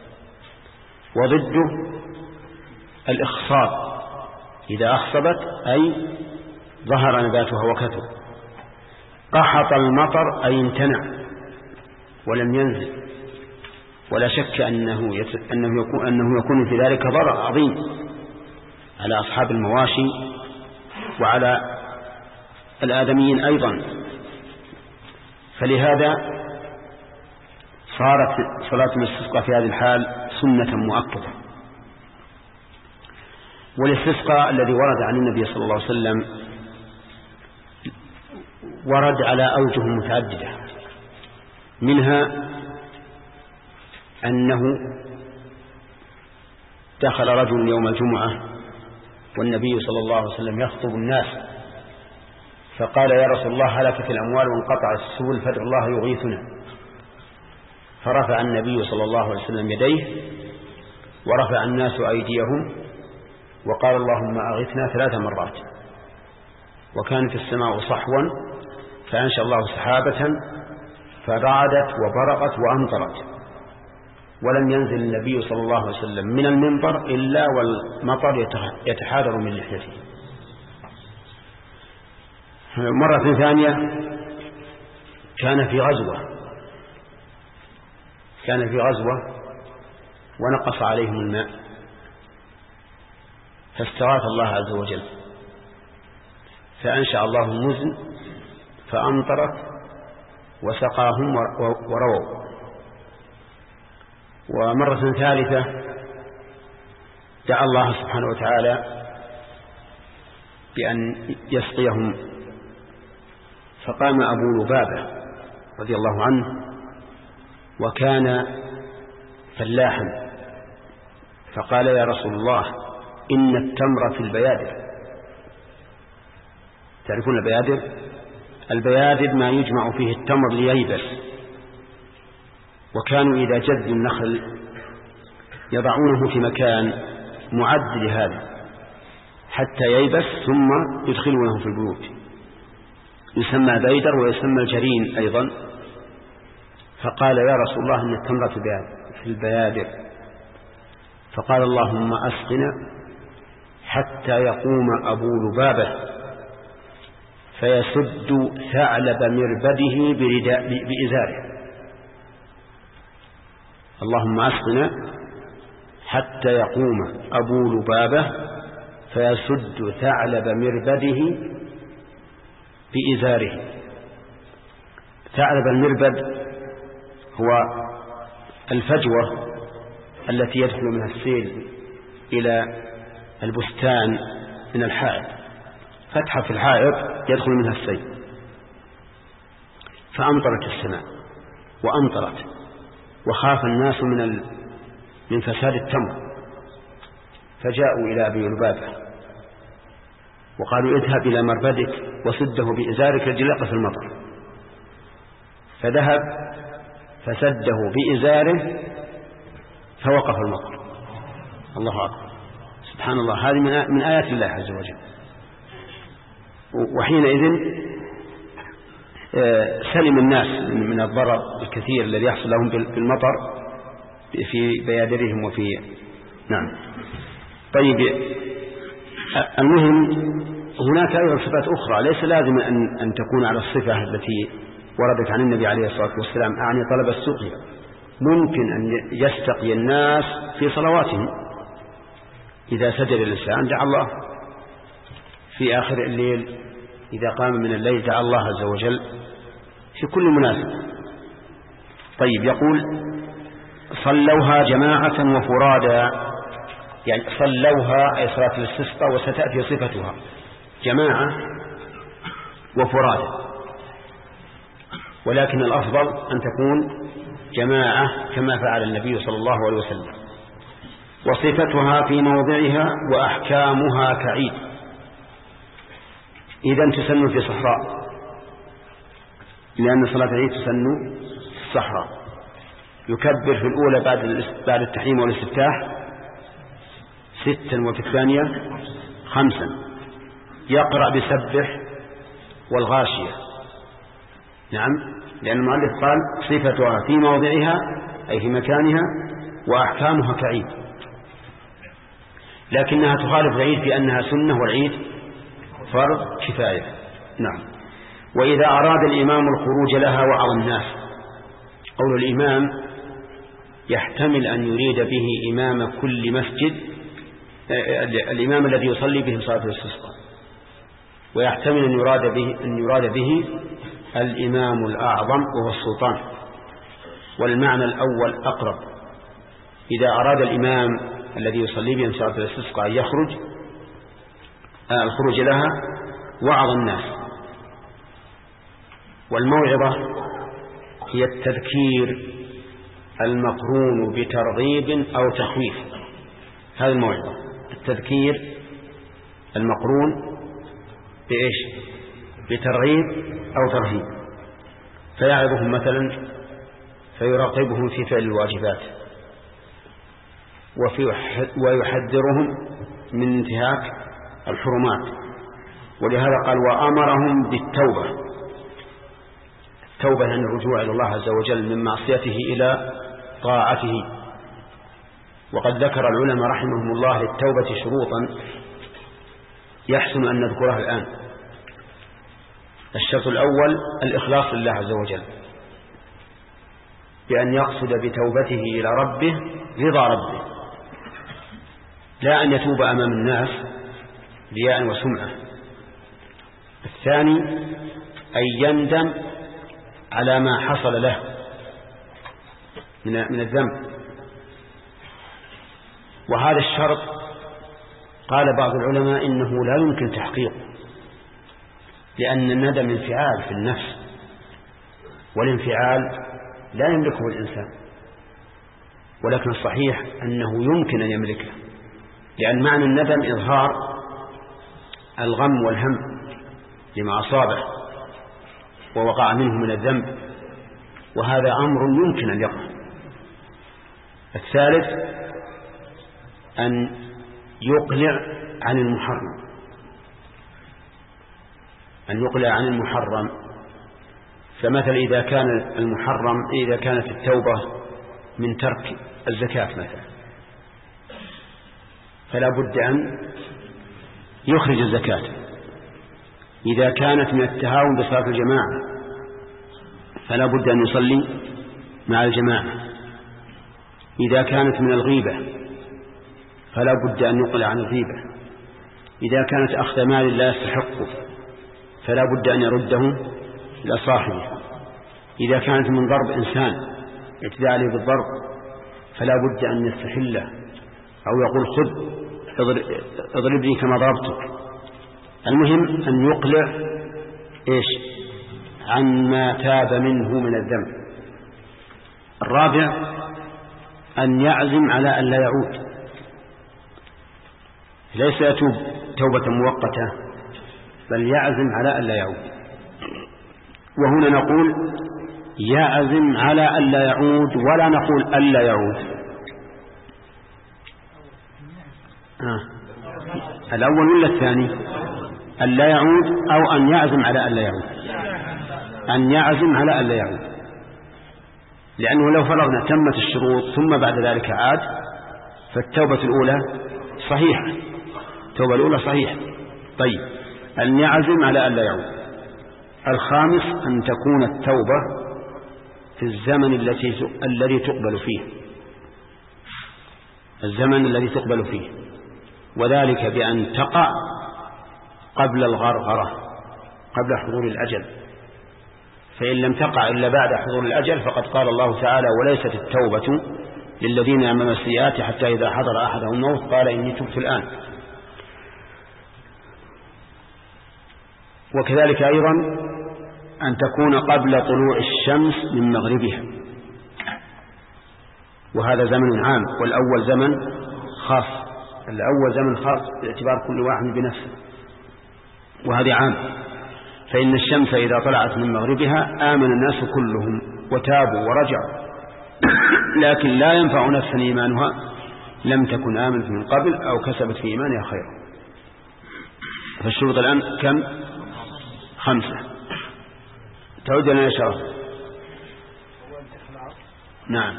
وضده الإخصاب، إذا أخصبت أي ظهر نباتها وكثر. قحط المطر أي امتنع ولم ينزل، ولا شك أنه, يت... أنه, يكون... أنه يكون في ذلك ضرر عظيم على أصحاب المواشي وعلى الآدميين أيضا. فلهذا صارت صلاة الاستسقاء في هذه الحال سنة مؤكدة. والاستسقاء الذي ورد عن النبي صلى الله عليه وسلم ورد على أوجه متعددة، منها أنه دخل رجل يوم الجمعة والنبي صلى الله عليه وسلم يخطب الناس، فقال: يا رسول الله، هلكت الأموال وانقطع السبل فادع الله يغيثنا. فرفع النبي صلى الله عليه وسلم يديه ورفع الناس أيديهم وقال: اللهم أغثنا ثلاث مرات. وكانت السماء صحوا فأنشأ الله سحابة فرعدت وبرقت وأمطرت، ولم ينزل النبي صلى الله عليه وسلم من المنبر إلا والمطر يتحادر من لحيته. مرة ثانية كان في غزوة كان في غزوة ونقص عليهم الماء، فاستغاث الله عز وجل فأنشأ الله مزن فأمطرت وسقاهم ورووا. ومرة ثالثة دعا الله سبحانه وتعالى بأن يسقيهم، فقام أبو لبابة رضي الله عنه وكان فلاحا، فقال: يا رسول الله، إن التمر في البيادر. تعرفون البيادر؟ البيادر ما يجمع فيه التمر لييبس، وكانوا إذا جدوا النخل يضعونه في مكان معد لهذا حتى ييبس ثم يدخلونه في البيوت، يسمى بيدر ويسمى الجرين أيضا. فقال: يا رسول الله، إن التمر في البيادر. فقال: اللهم أسقنا حتى يقوم أبو لبابة فيسد ثعلب مربده بإزاره. اللهم أسقنا حتى يقوم أبو لبابة فيسد ثعلب مربده بإزاره. ثعلب المربد هو الفجوة التي يدخل منها السيل إلى البستان من الحائط، فتحة في الحائط يدخل منها السيل. فأمطرت السماء وأمطرت، وخاف الناس من ال... من فساد التمر، فجاءوا إلى أبي لبابة وقالوا: اذهب إلى مربدك وسده بإزارك لجلق في المطر. فذهب فسده بإزاره فوقف المطر. الله أكبر، سبحان الله، هذه من آيات الله عز وجل. وحينئذ سلم الناس من الضرر الكثير الذي يحصل لهم بالمطر في بيادرهم وفي نعم. طيب، المهم هناك أيضا صفات أخرى ليس لازم أن, أن تكون على الصفة التي وردت عن النبي عليه الصلاة والسلام، أعني طلب السقيا. ممكن أن يستقي الناس في صلواتهم، إذا سجد الإنسان دعا الله في آخر الليل، إذا قام من الليل دعا الله عز وجل في كل مناسبة. طيب، يقول: صلوها جماعة وفرادا، يعني صلوها أي صلاة الاستسقاء، وستأتي صفتها جماعة وفرادا، ولكن الأفضل أن تكون جماعة كما فعل النبي صلى الله عليه وسلم. وصفتها في موضعها وأحكامها كعيد. إذن تسن في صحراء، لأن صلاة العيد تسن في الصحراء. يكبر في الأولى بعد بعد التحريم والاستفتاح ستا، وفي الثانية خمسا. يقرأ بسبح والغاشية، نعم، لأن المؤلف قال صفتها في موضعها أي في مكانها وأحكامها كعيد، لكنها تخالف العيد بأنها سنة والعيد فرض كفاية. نعم. وإذا أراد الإمام الخروج لها وعظ الناس. قول الإمام يحتمل أن يريد به إمام كل مسجد، الإمام الذي يصلي بهم صلاة الاستسقاء، ويحتمل أن يراد به أن يراد به الإمام الأعظم وهو السلطان. والمعنى الأول أقرب. إذا أراد الإمام الذي يصلي بهم صلاة الاستسقاء يخرج آه الخروج لها وعظ الناس. والموعظة هي التذكير المقرون بترغيب أو تخويف. هذه الموعظة، التذكير المقرون بإيش؟ بترغيب أو ترهيب. فيعظهم مثلا فيراقبهم في فعل الواجبات ويحذرهم من انتهاك الحرمات. ولهذا قال وأمرهم بالتوبة. التوبة عن الرجوع إلى الله عز وجل من معصيته إلى طاعته. وقد ذكر العلماء رحمهم الله للتوبة شروطا يحسن أن نذكرها الآن. الشرط الأول الإخلاص لله عز وجل، بأن يقصد بتوبته إلى ربه رضا ربه، لا أن يتوب أمام الناس رياء وسمعة. الثاني أن يندم على ما حصل له من الذنب. وهذا الشرط قال بعض العلماء إنه لا يمكن تحقيقه، لأن الندم انفعال في النفس، والانفعال لا يملكه الإنسان، ولكن الصحيح أنه يمكن أن يملكه، لأن معنى الندم إظهار الغم والهم لما أصابه ووقع منه من الذنب، وهذا أمر يمكن أن يقع. الثالث أن يقلع عن المحرم، أن يقلع عن المحرم. فمثل إذا كان المحرم إذا كانت التوبة من ترك الزكاة مثلا، فلا بد أن يخرج الزكاة. إذا كانت من التهاون بصلاة الجماعة فلا بد أن يصلي مع الجماعة. إذا كانت من الغيبة فلا بد أن يقلع عن الغيبة. إذا كانت أخذ مال لا يستحقه فلا بد أن يرده إلى صاحبه. إذا كانت من ضرب إنسان اعتداء عليه بالضرب فلا بد أن يستحله أو يقول خذ اضربني كما ضربتك. المهم أن يقلع إيش عن ما تاب منه من الذنب. الرابع أن يعزم على أن لا يعود، ليس يتوب توبة مؤقتة بل يعزم على أن لا يعود. وهنا نقول يعزم على أن لا يعود ولا نقول أن لا يعود. آه. الأول ولا الثاني؟ أن لا يعود أو أن يعزم على أن لا يعود؟ أن يعزم على أن لا يعود، لأنه لو فرضنا تمت الشروط ثم بعد ذلك عاد فالتوبة الأولى صحيحة، التوبة الأولى صحيحة. طيب أن يعزم على أن لا يعود. الخامس أن تكون التوبة في الزمن التي الذي تقبل فيه، الزمن الذي تقبل فيه، وذلك بأن تقع قبل الغرغرة، قبل حضور الأجل. فإن لم تقع إلا بعد حضور الأجل فقد قال الله تعالى وليست التوبة للذين يعملون السيئات حتى إذا حضر أحدهم الموت قال إني تبت الآن. وكذلك أيضا أن تكون قبل طلوع الشمس من مغربها، وهذا زمن عام، والأول زمن خاص. الأول زمن خاص باعتبار كل واحد بنفسه، وهذا عام. فإن الشمس إذا طلعت من مغربها آمن الناس كلهم وتابوا ورجعوا، لكن لا ينفع نفسا إيمانها لم تكن آمنت من قبل أو كسبت في إيمانها خيرا. فالشروط الآن كم؟ خمسة. تعود لنا شرف. نعم.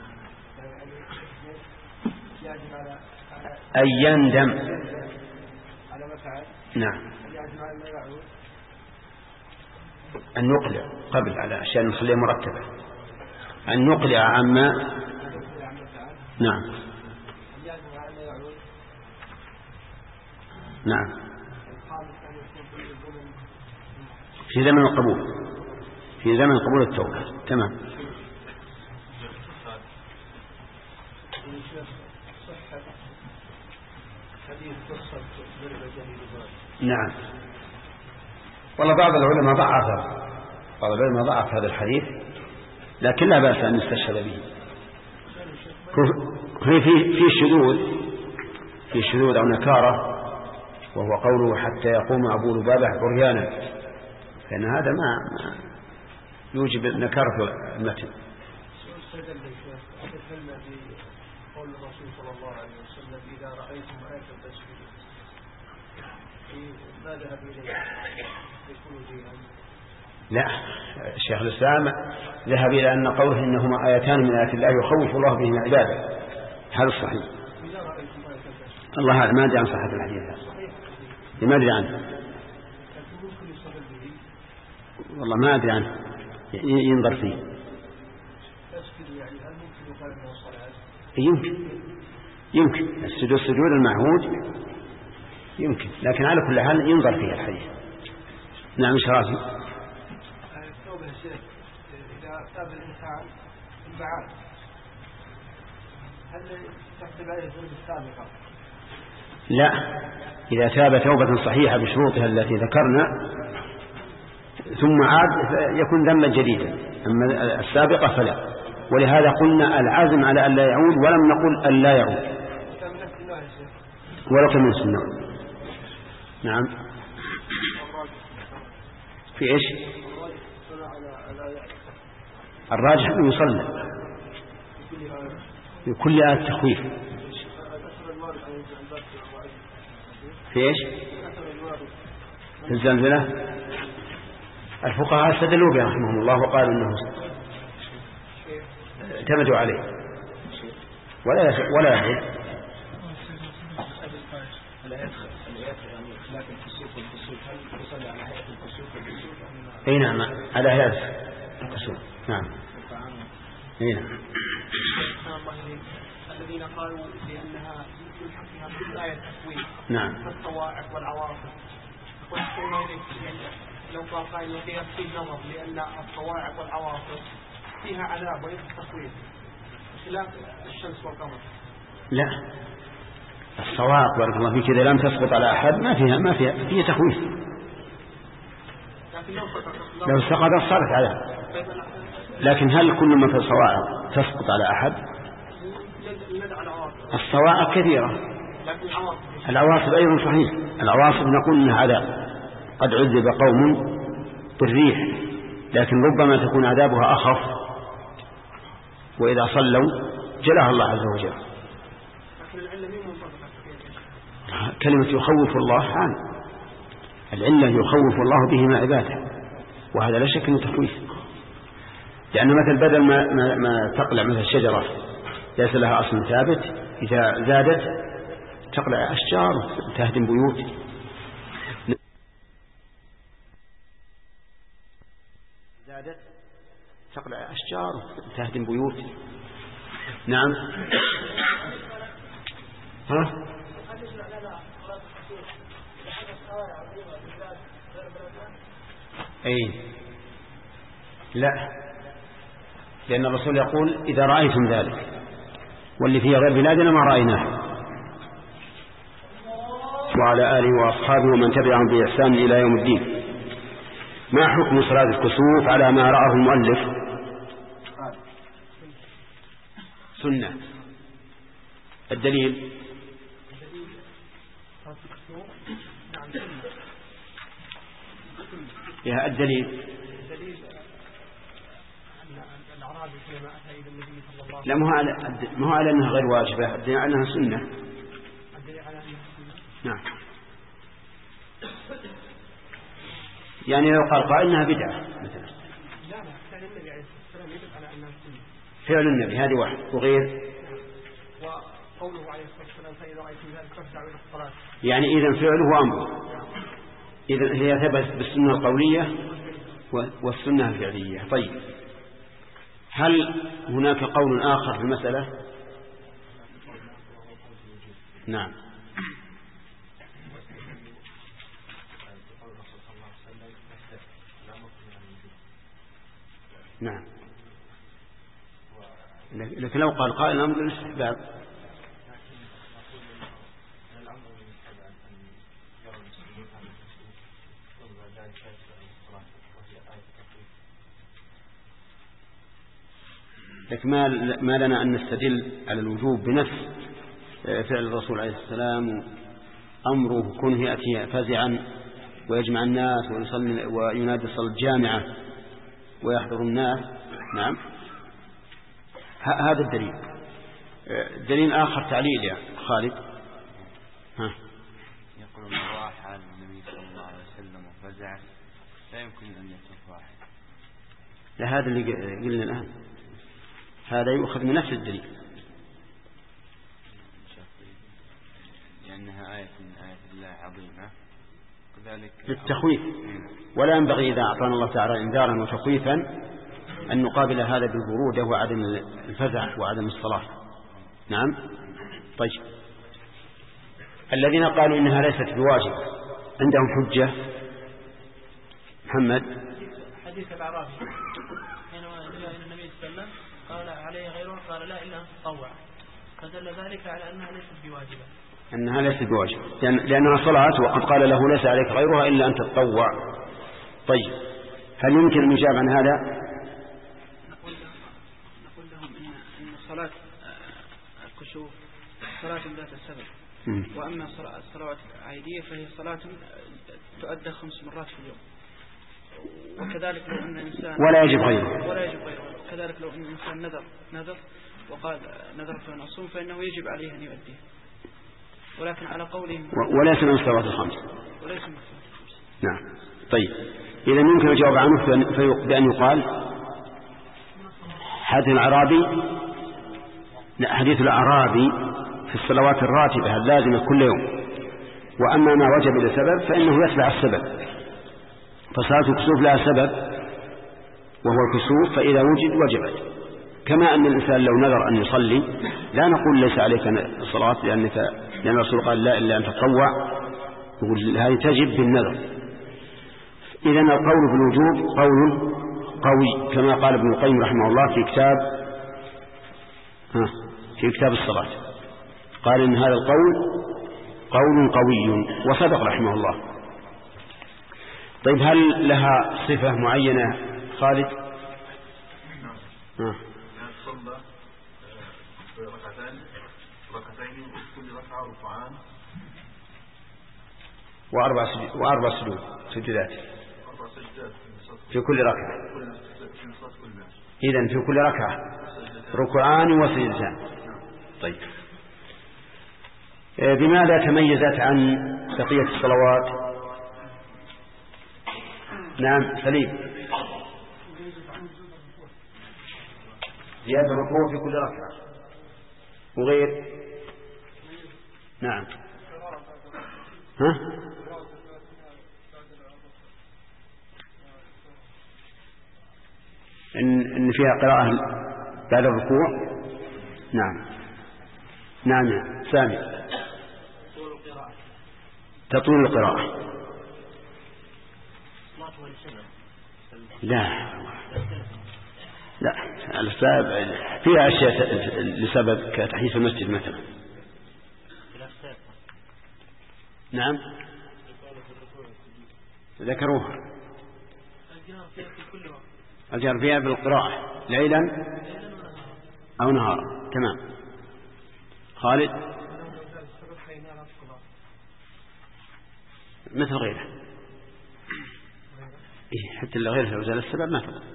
أن يندم. نعم. أن نقلع قبل على عشان نخليها مرتبة. أن نقلع عما. نعم. نعم. في زمن القبول، في زمن قبول التوبة. تمام. صحة حديث قصة ضرب جليل الباب. نعم. والله بعض العلماء ضعف بعض العلماء ضعف هذا الحديث، لكن لا بأس أن يستشهد به. في في في شذوذ في شذوذ أو نكارة، وهو قوله حتى يقوم أبو لبابة عريانا، فإن هذا ما, ما يوجب نكارة في المتن. قول الرسول صلى الله عليه وسلم إذا رأيتم آية تسجدوا، ما ذهب إليه يكون دينا؟ لا، الشيخ الإسلام ذهب إلى أن قوله إنهما آيتان من آيات الله يخوف الله بهما عباده، هذا الصحيح. الله ما أدري عن صحة الحديث، ما أدري عنه والله، ما أدري عنه، ينظر فيه. يمكن يمكن السجود السجود المعهود يمكن، لكن على كل حال ينظر فيه الحديث. نعم. شرافي التوبة يا شيخ، إذا تاب الإنسان المعاد هل تحسب عليه الذنوب السابقة؟ لا، إذا تاب توبة صحيحة بشروطها التي ذكرنا ثم عاد يكون ذنبا جديدا، أما السابقة فلا. ولهذا قلنا العزم على أن لا يعود، ولم نقل أن لا يعود ولو كان من السنة. نعم. في إيش؟ الراجح أنه يصلى في كل آية تخويف. في إيش؟ في الزلزلة الفقهاء استدلوا به رحمهم الله وقالوا أنه اعتمدوا عليه ولا ولا يحد. اي نعم، على هيئة الكسوف. نعم. اي نعم. الذين قالوا بأنها من حقها كل آية تكوين. نعم. الصواعق والعواصف. لو قال قائل وفيها في النظر لأن الصواعق والعواصف فيها عذاب وليس تكوين، خلاف الشمس والقمر. لا، الصواعق بارك الله فيك إذا لم تسقط على أحد ما فيها ما فيها فيها تخويف، لو سقطت صارت عذاب. لكن هل كل ما في الصواعق تسقط على أحد؟ الصواعق كثيرة، العواصف أيضا صحيح. العواصف نقول إنها عذاب، قد عذب قوم بالريح، لكن ربما تكون عذابها أخف، وإذا صلوا جلاها الله عز وجل. كلمة يخوف الله عام، العلة يخوف الله بهما عباده، وهذا لا شك أنه تخويف. لأن مثل بدل ما, ما, ما تقلع مثل الشجرة ليس لها أصل ثابت، إذا زادت تقلع أشجار تهدم بيوت. زادت تقلع أشجار تهدم بيوت. نعم. ها؟ أي لا، لأن الرسول يقول إذا رأيتم ذلك، واللي فيه غير بلادنا ما رأيناه. وعلى آله وأصحابه ومن تبعهم بإحسان إلى يوم الدين. ما حكم صلاة الكسوف على ما رأه المؤلف؟ سنة. الدليل يا الدليل لا، ما هو على ما هو على أنها غير واجبة، الدليل على أنها سنة. نعم. يعني لو قال قائل إنها بدعة مثلا. فعل النبي هذه واحد، وغير وقوله عليه الصلاة والسلام فإذا رأيتم ذلك فافزعوا إلى الصلاة. يعني إذن فعله أمر، إذن هي ثبت بالسنة القولية والسنة الفعلية. طيب، هل هناك قول آخر في المسألة؟ نعم. نعم. لكن لو قال قائل الأمر للاستحباب لكن ما ما لنا أن نستدل على الوجوب بنفس فعل الرسول عليه السلام أمره كونه يأتي فزعا ويجمع الناس ويصلي وينادي صلاة الجامعة ويحضر الناس. نعم هذا الدليل. دليل آخر تعليل يا خالد. ها. يقول من راح على النبي صلى الله عليه وسلم وفزع لا يمكن أن يترك واحد. لا هذا اللي قلنا الآن هذا يؤخذ من نفس الدليل لأنها آية من آيات الله عظيمة كذلك للتخويف. ولا ينبغي إذا أعطانا الله تعالى إنذارا وتخويفا أن نقابل هذا بالبرودة وعدم الفزع وعدم الصلاة. نعم. طيب الذين قالوا إنها ليست بواجب عندهم حجة. محمد. حديث الأعرابي حينما جاء إلى النبي صلى الله عليه وسلم قال عليه غيره قال لا إلا أن تطوع فدل ذلك على أنها ليست بواجبة أنها ليست بواجب لأن لأنها صلاة وقد قال له ليس عليك غيرها إلا أن تتطوع. طيب هل يمكن أن يجاب عن هذا؟ نقول لهم, نقول لهم إن, إن صلاة الكسوف صلاة ذات السبب م. وأما الصلوات العيدية فهي صلاة تؤدى خمس مرات في اليوم. وكذلك لو أن الإنسان ولا يجب غيره ولا يجب غيره وكذلك لو أن الإنسان نذر نذر وقال نذرت أن أصوم فإنه يجب عليه أن يؤديه ولكن على قولهم وليس من الصلوات الخمس. وليس من الصلوات الخمس. نعم. طيب إذا يمكن الجواب عنه بأن يقال حديث الأعرابي لا حديث الأعرابي في الصلوات الراتبة اللازمة كل يوم. وأما ما وجب لسبب فإنه يتبع السبب. فصلاة الكسوف لها سبب وهو الكسوف فإذا وجد وجبت. كما أن الإنسان لو نذر أن يصلي لا نقول ليس عليك الصلاة لأنك لأن الرسول قال لا إلا أن تطوع يقول هذه تجب بالنذر. إذن القول بالوجوب قول قوي كما قال ابن القيم رحمه الله في كتاب ها في كتاب الصلاة قال إن هذا القول قول قوي وصدق رحمه الله. طيب هل لها صفة معينة خالد؟ نعم صلى ركعتين ركعتين وكل ركعة ركعان وأربع سجود وأربع سجود سجدات في كل ركعة. إذن في كل ركعة ركعان وسجدتان. طيب بماذا تميزت عن بقية الصلوات؟ نعم سليم. زيادة الركوع في كل ركعة وغير. نعم ها إن, إن فيها قراءة بعد الركوع. نعم نعم يا سامي تطول القراءة. لا لا الأسباب فيها أشياء لسبب كتحييث المسجد مثلا. نعم ذكروها الجهر فيها بالقراءة ليلا أو نهارا. تمام. خالد مثل غيره إيه حتى اللي غيره لو زال السبب ما تضر.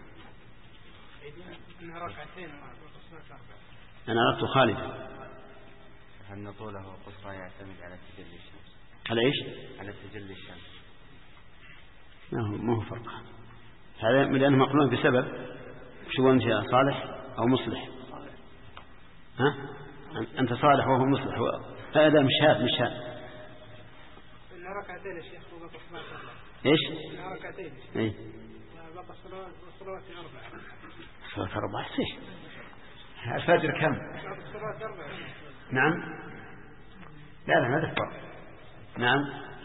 أنا أردت خالد أن طوله وقصره يعتمد على تجلي الشمس. على إيش؟ على تجلي الشمس. ما هو ما هو فرق هذا لأنه مقرون بسبب. شو أنت يا صالح أو مصلح؟ ها أنت صالح وهو مصلح هذا مش هذا مش هذا. ركعتين يا شيخ وبقى إيش؟ ركعتين. إيه. بقى الصلوات الصلوات أربعة. صلاة أربعة إيش؟ الفجر كم؟ الصلوات أربعة. نعم. لا لا ما تفرق. نعم.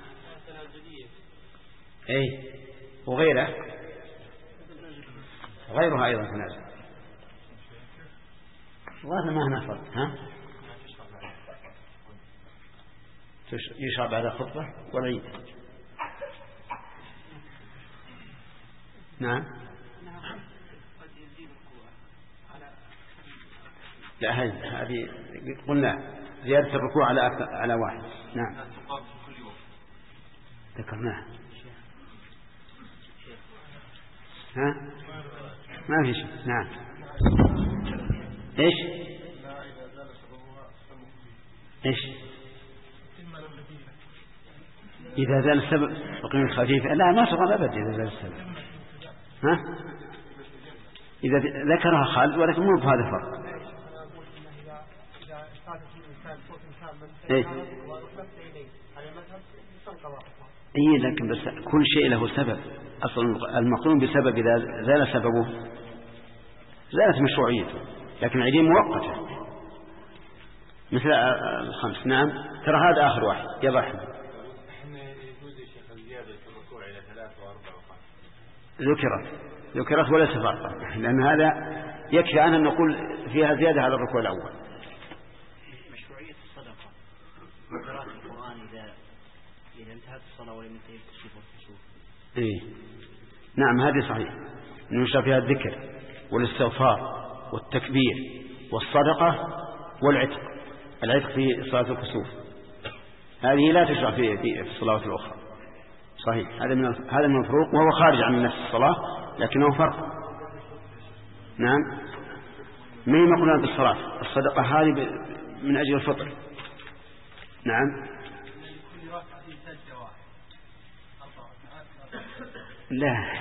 إيه وغيره غيرها أيضا تنازل. وهذا ما هنا فرق. ها يشرع بعد الخطبة والعيد. نعم. لا هذه قلنا زيادة الركوع على على واحد. نعم ذكرناها. ها ما في شيء. نعم. ايش ايش إذا زال السبب وقيم الخفيف؟ لا ما تغل أبدا إذا زال السبب. ها إذا ذكرها خالد ولكن مو بهذا الفرق. إيه إيه لكن بس كل شيء له سبب. أصلا المقرون بسبب إذا زال سببه زالت مشروعيته، لكن عيدين مؤقتة مثل الخمس. نعم ترى هذا آخر واحد. يلا أحمد. ذكرت ذكرت وليس فرقا، لأن هذا يكفي عنها أن نقول فيها زيادة على الركوع الأول. مشروعية الصدقة قراءة القرآن إذا إذا انتهت الصلاة ولم ينتهي الكشوف والكسوف. إيه نعم هذه صحيح، نشرع فيها الذكر والاستغفار والتكبير والصدقة والعتق. العتق في صلاة الكسوف هذه لا تشرع في في الصلاة الأخرى. صحيح هذا من هذا من الفروق، وهو خارج عن نفس الصلاة لكنه فرق. نعم ما هي مقولة بالصلاة. الصدقة هذه من أجل الفطر. نعم لا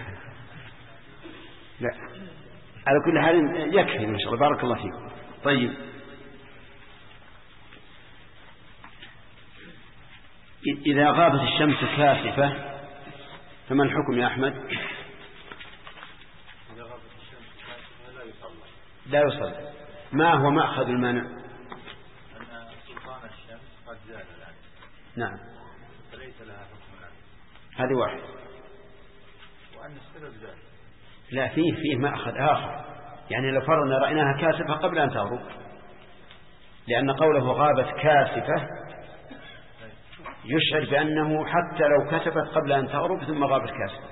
لا على كل حال يكفي إن شاء الله. بارك الله فيكم. طيب إذا غابت الشمس كاسفة فما الحكم يا أحمد؟ إذا غابت الشمس كاسفة لا يصلى. لا يصلى. ما هو مأخذ المانع؟ أن سلطان الشمس قد زال الآن. نعم فليس لها حكم الآن. هذه واحد. وأن السبب زال. لا فيه فيه مأخذ آخر، يعني لو فرضنا رأيناها كاسفة قبل أن تغرب، لأن قوله غابت كاسفة يشعر بأنه حتى لو كسفت قبل أن تغرب ثم غابت كاسفة.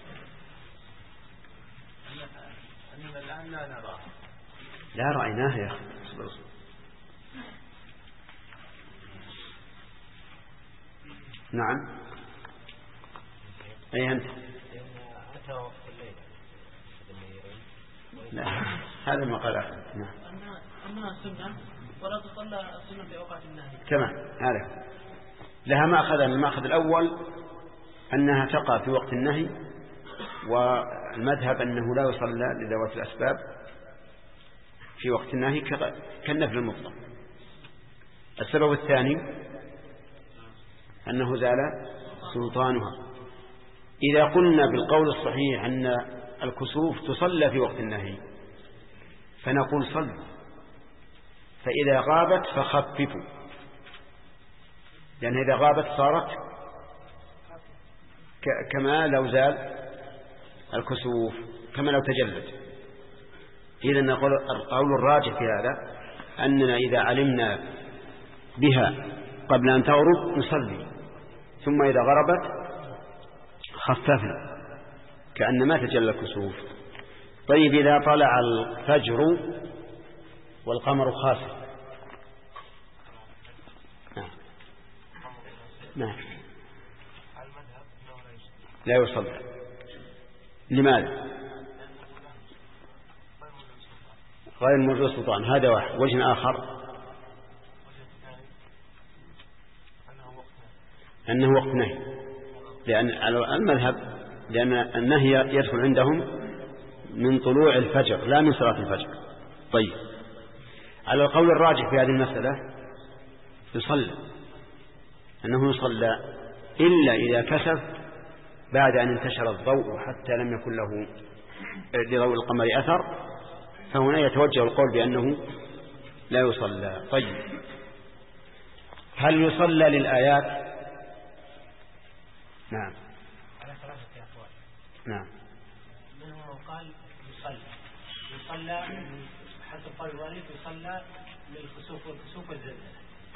أننا الآن لا نراها. لا رأيناها يا أخي. نعم أي أنت؟ لا هذا ما قال أحمد. نعم أنها سنة ولا تصلى السنة في أوقات النهي. تمام هذا لها مأخذ. المأخذ الأول أنها تقع في وقت النهي، والمذهب أنه لا يصلى لذوات الأسباب في وقت النهي كالنفل المطلق. السبب الثاني أنه زال سلطانها. إذا قلنا بالقول الصحيح أن الكسوف تصلى في وقت النهي فنقول صلوا، فإذا غابت فخففوا، لأن إذا غابت صارت كما لو زال الكسوف، كما لو تجلد. إذا نقول القول الراجح في هذا أننا إذا علمنا بها قبل أن تغرب نصلي، ثم إذا غربت خففنا كأن ما تجلى الكسوف. طيب إذا طلع الفجر والقمر خاسف؟ نعم نعم لا يصلى. لماذا؟ غير موجود سلطان. هذا واحد. وجه آخر أنه وقت نهي، لأن المذهب لأن النهي يدخل عندهم من طلوع الفجر لا من صلاة الفجر. طيب على القول الراجح في هذه المسألة يصلى، أنه يصلى إلا إذا كسف بعد أن انتشر الضوء حتى لم يكن له لضوء القمر أثر، فهنا يتوجه القول بأنه لا يصلى. طيب هل يصلى للآيات؟ نعم نعم منهم قال يصلى يصلى حسب قول المؤلف يصلى للخسوف والكسوف والزلزلة.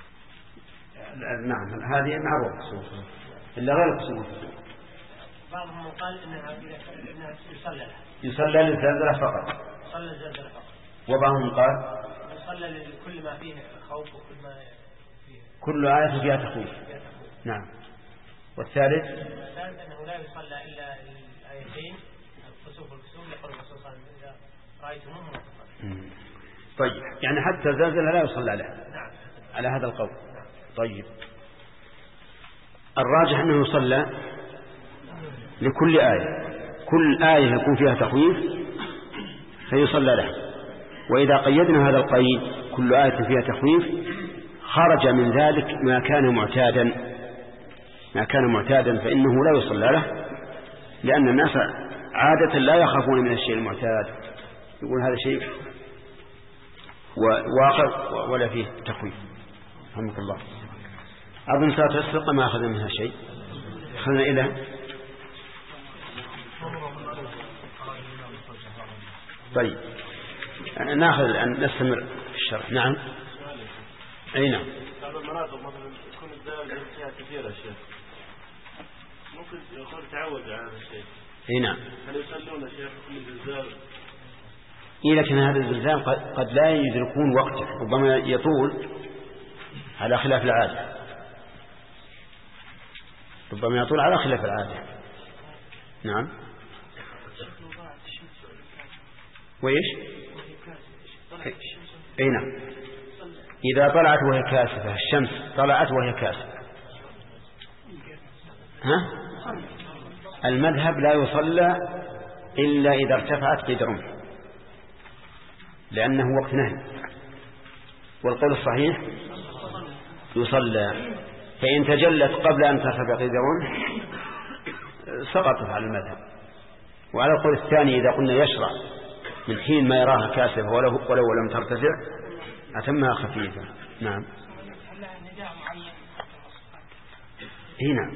نعم هذه معروفة إلا غير الكسوف. بعضهم قال إنها إنها يصلى لها. يصلى للزلزلة فقط. يصلى للزلزلة فقط. وبعضهم قال يصلى لكل ما فيه خوف وكل ما فيه. كل آية فيها تخويف. نعم. والثالث الثالث أنه لا يصلى إلا الآيتين الخسوف والكسوف لقول الرسول صلى الله عليه وسلم إذا رأيتموهم فصلوا. طيب يعني حتى الزلزلة لا يصلى لها. نعم. على هذا القول. طيب الراجح أنه يصلى لكل آية، كل آية يكون فيها تخويف فيصلى لها. وإذا قيدنا هذا القيد كل آية فيها تخويف خرج من ذلك ما كان معتادا ما كان معتادا فإنه لا يصلى له، لأن الناس عادة لا يخافون من الشيء المعتاد، يقول هذا شيء واقع ولا فيه تخويف. رحمك الله. أظن ساعة السرقة ما أخذ منها شيء، أخذنا إلى طيب ناخذ الآن نستمر في الشرح. نعم أي نعم. بعض المناطق مثلا تكون الزلازل فيها كثيرة شيء ممكن يقول تعود على هذا الشيء. أي نعم. هل يصلون شيء في الزلزال؟ إيه لكن هذا الزلزال قد, قد لا يدركون وقته، ربما يطول على خلاف العادة، ربما يطول على خلاف العادة. نعم. وإيش؟ أي نعم. إذا طلعت وهي كاسفة، الشمس طلعت وهي كاسفة، ها؟ المذهب لا يصلى إلا إذا ارتفعت قيد رمح، لأنه وقت نهي. والقول الصحيح يصلى، فإن تجلت قبل أن ترتفع قيد رمح سقطت على المذهب. وعلى القول الثاني إذا قلنا يشرع من حين ما يراها كاسفة ولو, ولو لم ترتفع أتمها خفيفة. نعم. اي نعم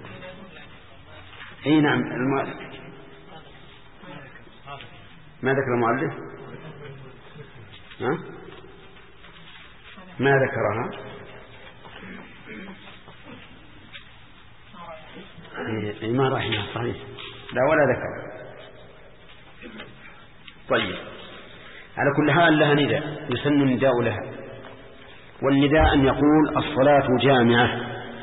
اي نعم. الم... ما ذكر المؤلف؟ ها؟ ما ذكرها؟ اي ما رأينا صحيح، لا ولا ذكر. طيب على كل حال لها نداء يسن النداء لها، والنداء أن يقول الصلاة جامعة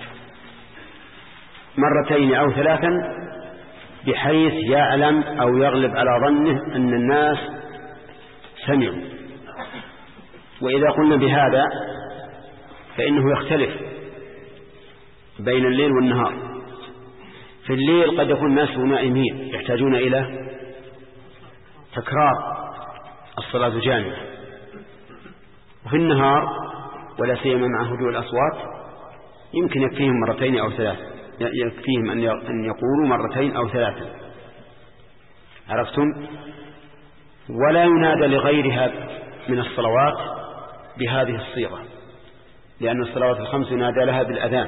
مرتين أو ثلاثا بحيث يعلم أو يغلب على ظنه أن الناس سمعوا. وإذا قلنا بهذا فإنه يختلف بين الليل والنهار. في الليل قد يكون الناس نائمين يحتاجون إلى تكرار الصلاة جامعة، وفي النهار ولا سيما مع هدوء الأصوات يمكن يكفيهم مرتين أو ثلاثة، يكفيهم أن يقولوا مرتين أو ثلاثة. عرفتم؟ ولا ينادى لغيرها من الصلوات بهذه الصيغة، لأن الصلوات الخمس ينادى لها بالأذان.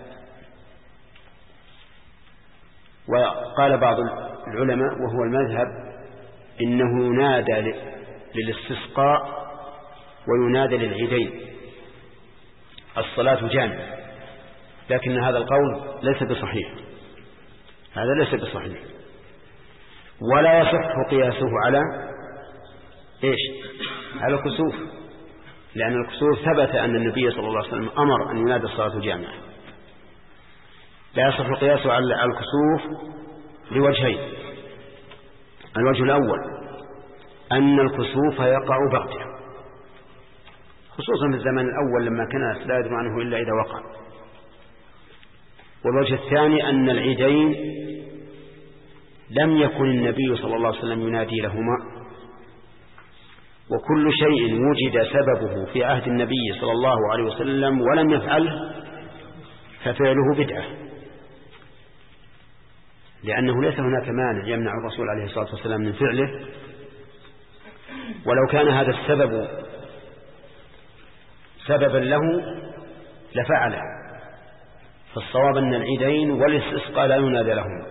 وقال بعض العلماء وهو المذهب إنه ينادى للاستسقاء وينادى للعيدين الصلاة جامعة، لكن هذا القول ليس بصحيح، هذا ليس بصحيح، ولا يصح قياسه على إيش؟ على الكسوف، لأن الكسوف ثبت أن النبي صلى الله عليه وسلم أمر أن ينادى الصلاة جامعة. لا يصح قياسه على الكسوف لوجهين. الوجه الأول أن الكسوف يقع بغتة، خصوصا في الزمن الأول لما كان الناس لا يدرون عنه إلا إذا وقع. والوجه الثاني أن العيدين لم يكن النبي صلى الله عليه وسلم ينادي لهما، وكل شيء وجد سببه في عهد النبي صلى الله عليه وسلم ولم يفعله ففعله بدعة، لأنه ليس هناك مانع يمنع الرسول عليه الصلاة والسلام من فعله، ولو كان هذا السبب سببا له لفعله. فالصواب أن العيدين والاستسقاء لا ينادى لهما،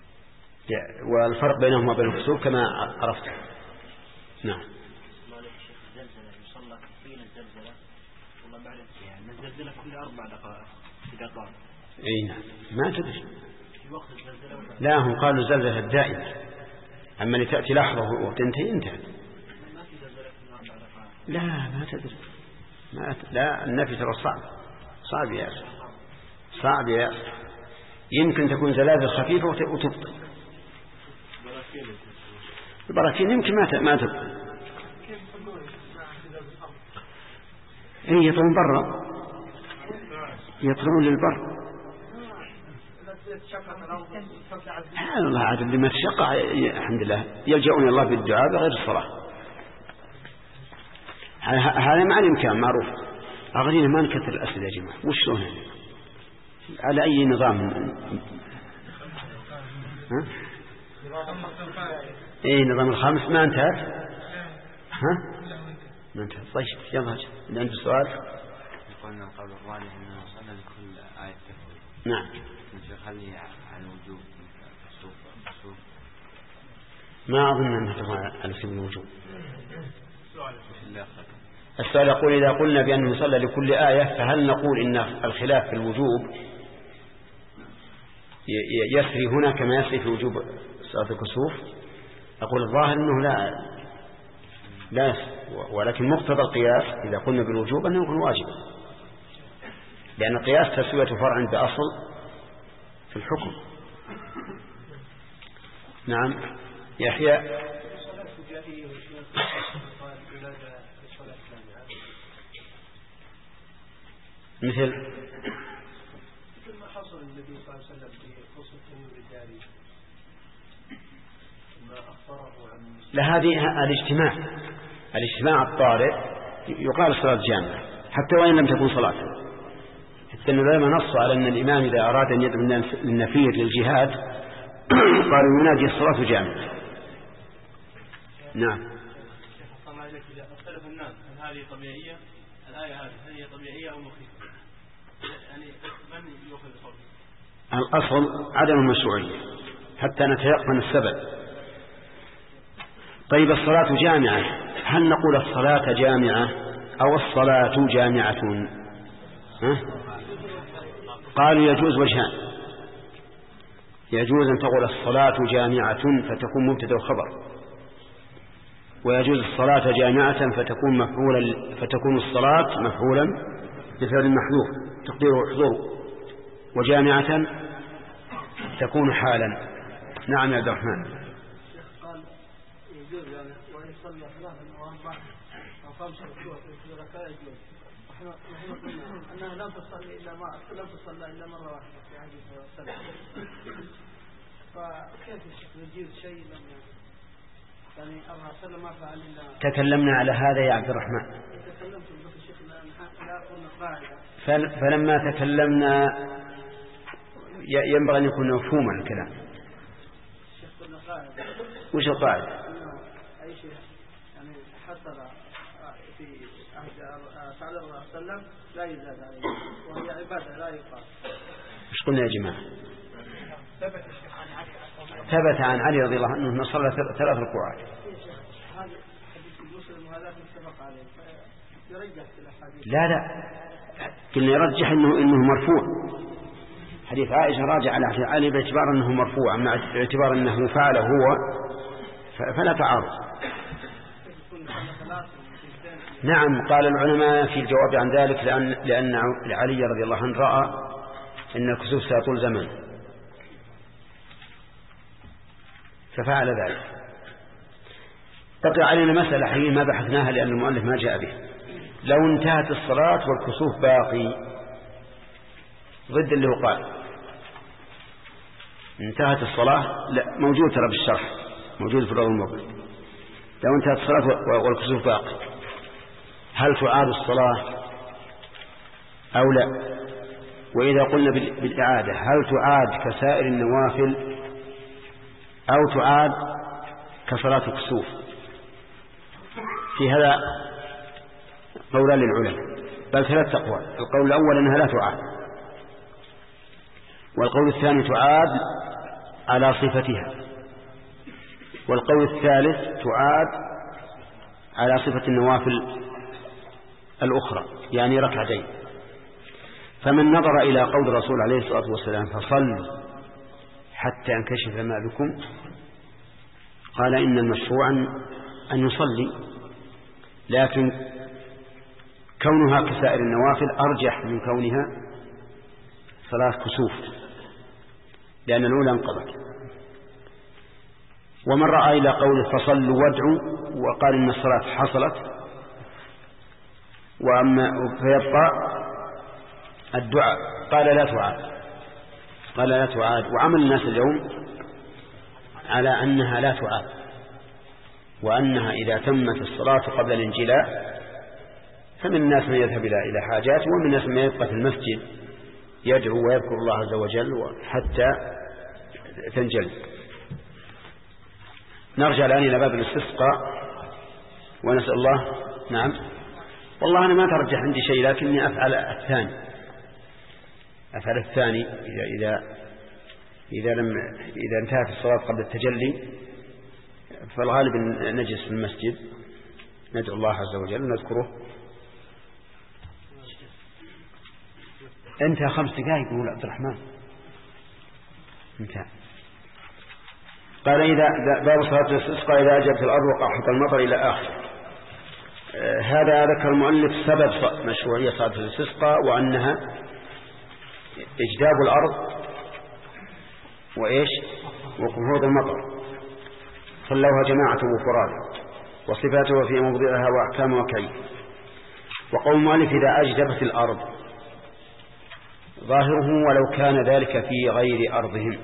والفرق بينهما وبين الكسوف كما عرفت. نعم. الزلزلة يصلى حين الزلزلة والله بعد انتهاء يعني الزلزلة كل أربع دقائق إذا طال. أي نعم ما تدري. في وقت الزلزلة ولا لا هم قالوا الزلزلة الدائمة، أما اللي تأتي لحظة وتنتهي انتهت. ما في زلزلة كل أربع دقائق. لا ما تدري ما ت... لا النفي ترى صعب صعب يا أخي صعب يا أخي. يمكن تكون زلازل خفيفة وت... وتبطل. البراكين يمكن ما ت... ما تبطل. إيه يطلعون برا يطلعون للبر. سبحان الله عاد لما تشقى الحمد لله يلجؤون الله بالدعاء بغير الصلاة. هذا مع الإمكان معروف. أغنينا ما نكثر الأسئلة يا جماعة وش شلون على أي نظام؟ ها؟ إيه نظام الخامس ما انتهت. ها؟ ما انتهت. طيب يلا إذا أنت سؤال. قلنا قبل الرابع أنه وصلنا لكل آية تفسير. نعم. نخلي على الوجوب الوجوب. ما أظن أنها تكون على سبيل الوجوب. الله السؤال يقول إذا قلنا بأنه يصلى لكل آية فهل نقول إن الخلاف في الوجوب يسري هنا كما يسري في وجوب صلاة الكسوف؟ أقول الظاهر أنه لا لا يسري، ولكن مقتضى القياس إذا قلنا بالوجوب أنه يكون واجب، لأن القياس تسوية فرع بأصل في الحكم. نعم يحيى. مثل مثل ما حصل النبي صلى الله عليه وسلم في قصة التنوير الداري ما أخبره عن لهذه الاجتماع الاجتماع الطارئ يقال صلاة جامعة حتى وإن لم تكن صلاة. حتى أنه لما نص على أن الإمام إذا أراد أن يدعو للنفير للجهاد قالوا ينادي الصلاة جامعة. نعم. إذا اختلف الناس هل هذه طبيعية الآية هذه هل هي طبيعية أو مخيفة؟ يعني من يأخذ القول؟ الأصل عدم المشروعية حتى نتيقن السبب. طيب الصلاة جامعة، هل نقول الصلاة جامعة أو الصلاة جامعة؟ ها؟ قالوا يجوز وجهان، يجوز أن تقول الصلاة جامعة فتكون مبتدأ وخبر، ويجوز الصلاة جامعة فتكون مفعولا فتكون الصلاة مفعولا بفعل محذوف تقديره احضروا، وجامعة تكون حالا. نعم يا عبد الرحمن. قال يجوز يعني وإن صلى ثلاثا وأربعة أو خمسة في ركعة يجوز. نحن قلنا أنها لم تصلي إلا ما لم تصلى إلا مرة واحدة في عهد صلى الله عليه وسلم، فكيف يجوز شيء لم يعني الله صلى ما فعل إلا. تكلمنا على هذا يا عبد الرحمن. تكلمت بس الشيخ لا قلنا قاعدة. فلما تكلمنا ينبغي أن يكون مفهوما الكلام. الشيخ قلنا قاعدة. وش القاعدة؟ أي شيء يعني حصل في عهد صلى الله عليه وسلم لا يزاد عليه وهي عبادة لا يقال. وش قلنا يا جماعة؟ ثبت عن علي رضي الله عنه أنه صلى ثلاث ركوعات. هذا حديث مسلم وهذا متفق عليه يرجح في الأحاديث. لا لا قلنا يرجح انه انه مرفوع. حديث عائشة راجع على علي باعتبار انه مرفوع، مع اعتبار انه فعله هو فلا تعارض. نعم قال العلماء في الجواب عن ذلك لأن لأن علي رضي الله عنه رأى ان الكسوف سيطول زمن ففعل ذلك. بقي علينا مسألة حين ما بحثناها لأن المؤلف ما جاء به. لو انتهت الصلاة والكسوف باقي ضد اللي هو قال انتهت الصلاة، لا موجود ترى بالشرح موجود في الروض الموجود. لو انتهت الصلاة والكسوف باقي هل تعاد الصلاة أو لا؟ وإذا قلنا بالإعادة هل تعاد كسائر النوافل أو تعاد كصلاة الكسوف؟ في هذا قولان للعلماء بل ثلاث أقوال. القول الأول أنها لا تعاد، والقول الثاني تعاد على صفتها، والقول الثالث تعاد على صفة النوافل الأخرى يعني ركعتين. فمن نظر إلى قول الرسول عليه الصلاة والسلام فصلوا حتى ينكشف ما بكم قال إن المشروع أن يصلي، لكن كونها كسائر النوافل أرجح من كونها صلاة كسوف لأن الأولى انقضت. ومن رأى إلى قوله فصلوا وادعوا وقال إن الصلاة حصلت وأما فيبقى الدعاء قال لا تعاد قال لا تعاد وعمل الناس اليوم على أنها لا تعاد، وأنها إذا تمت الصلاة قبل الانجلاء فمن الناس من يذهب إلى حاجات ومن الناس من يبقى في المسجد يدعو ويذكر الله عز وجل حتى تنجل. نرجع الآن إلى باب الاستسقاء ونسأل الله. نعم والله أنا ما ترجح عندي شيء لكني أفعل الثاني أفعل الثاني إذا إذا إذا لم إذا انتهت الصلاة قبل التجلي فالغالب أن نجلس في المسجد ندعو الله عز وجل ونذكره. انتهى خمس دقائق يقول عبد الرحمن انتهى. قال إذا باب صلاة الاستسقاء إذا أجبت الأرض وقحط المطر إلى آخر. آه هذا ذكر المؤلف سبب مشروعية صلاة الاستسقاء وأنها إجداب الأرض وإيش وقحوط المطر صلوها جماعة وفراد وصفاته في موضعها وأحكام وكيف. وقول المؤلف إذا أجدبت الأرض ظاهره ولو كان ذلك في غير أرضهم.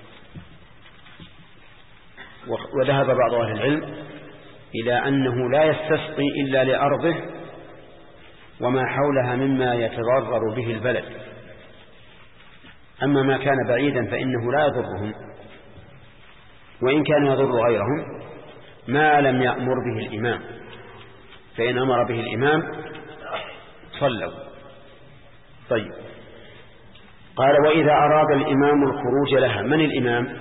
وذهب بعض أهل العلم إلى أنه لا يستسقي إلا لأرضه وما حولها مما يتضرر به البلد، أما ما كان بعيدا فإنه لا يضرهم، وإن كان يضر غيرهم ما لم يأمر به الإمام، فإن أمر به الإمام صلوا. طيب قال وإذا أراد الإمام الخروج لها. من الإمام؟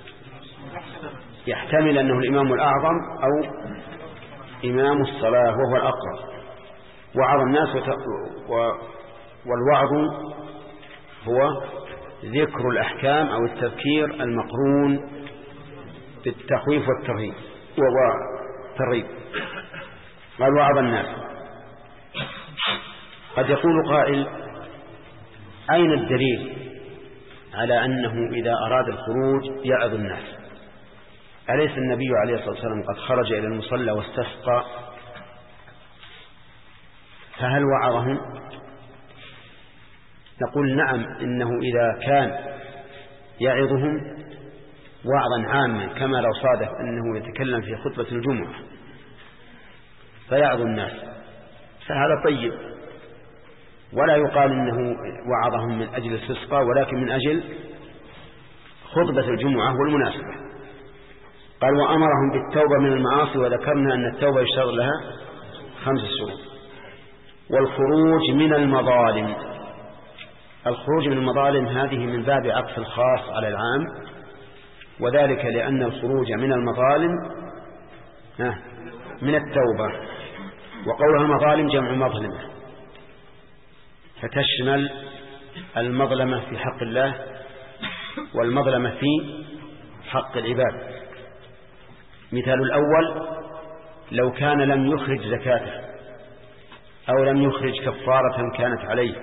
يحتمل أنه الإمام الأعظم أو إمام الصلاة وهو الأقرب. وعظ الناس والوعظ هو ذكر الأحكام أو التذكير المقرون بالتخويف والترهيب والترهيب. قال وعظ الناس. قد يقول قائل أين الدليل على أنه إذا أراد الخروج يعظ الناس؟ أليس النبي عليه الصلاة والسلام قد خرج إلى المصلى واستسقى فهل وعظهم؟ نقول نعم إنه إذا كان يعظهم وعظا عاما كما لو صادف أنه يتكلم في خطبة الجمعة فيعظ الناس فهذا طيب، ولا يقال إنه وعظهم من أجل الاستسقاء ولكن من أجل خطبة الجمعة والمناسبة. قال وأمرهم بالتوبة من المعاصي، وذكرنا أن التوبة يشترط لها خمس شروط. والخروج من المظالم. الخروج من المظالم هذه من باب عطف الخاص على العام، وذلك لأن الخروج من المظالم من التوبة، وقولها المظالم جمع مظلمة فتشمل المظلمة في حق الله والمظلمة في حق العباد. مثال الأول لو كان لم يخرج زكاته أو لم يخرج كفارة كانت عليه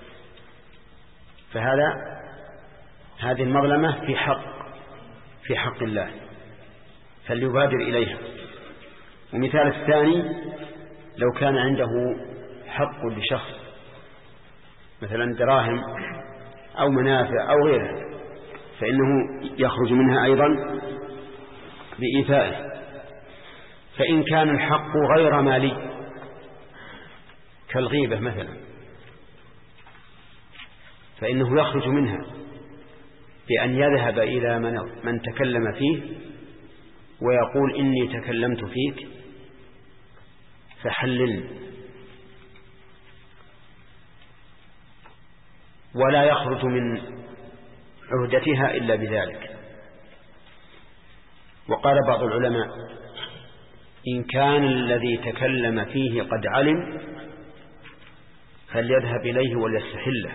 فهذا هذه المظلمة في حق في حق الله فليبادر إليها. ومثال الثاني لو كان عنده حق لشخص مثلا دراهم أو منافع أو غيرها فإنه يخرج منها أيضا بإيفائه. فإن كان الحق غير مالي كالغيبة مثلا فإنه يخرج منها بأن يذهب إلى من, من تكلم فيه ويقول إني تكلمت فيك فحلل، ولا يخرج من عهدتها إلا بذلك. وقال بعض العلماء إن كان الذي تكلم فيه قد علم فليذهب إليه وليستحله،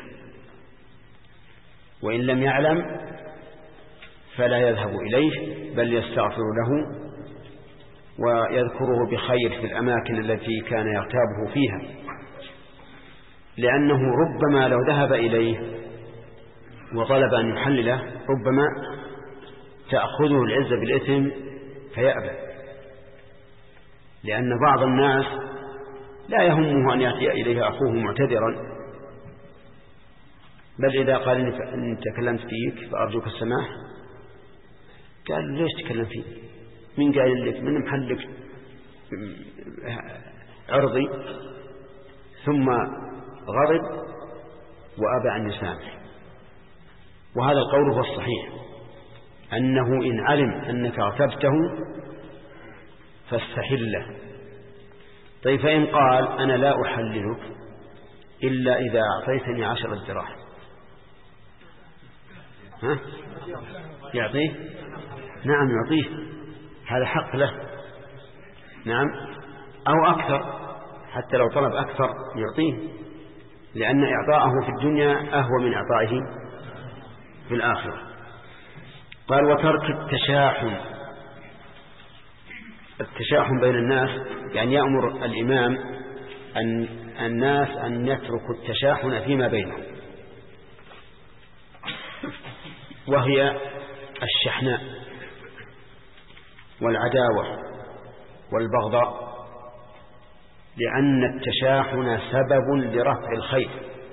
وإن لم يعلم فلا يذهب إليه بل يستغفر له ويذكره بخير في الأماكن التي كان يغتابه فيها، لأنه ربما لو ذهب إليه وطلب أن يحلله ربما تأخذه العزة بالإثم فيأبى، لأن بعض الناس لا يهمه أن يأتي إليه أخوه معتذرا، بل إذا قال إن تكلمت فيك فأرجوك السماح قال ليش تكلم فيه؟ من قال لك؟ من محلك عرضي؟ ثم غضب وأبى أن يسامح. وهذا القول هو الصحيح، أنه إن علم أنك اغتبته فاستحله. طيب فإن قال أنا لا أحللك إلا إذا أعطيتني عشر دراهم، ها؟ يعطيه؟ نعم يعطيه، هذا حق له، نعم، أو أكثر، حتى لو طلب أكثر يعطيه، لأن إعطاءه في الدنيا أهوى من إعطائه في الآخرة. قال وترك التشاحن. التشاحن بين الناس يعني يأمر الإمام أن الناس أن يتركوا التشاحن فيما بينهم، وهي الشحناء والعداوة والبغضاء، لأن التشاحن سبب لرفع الخير.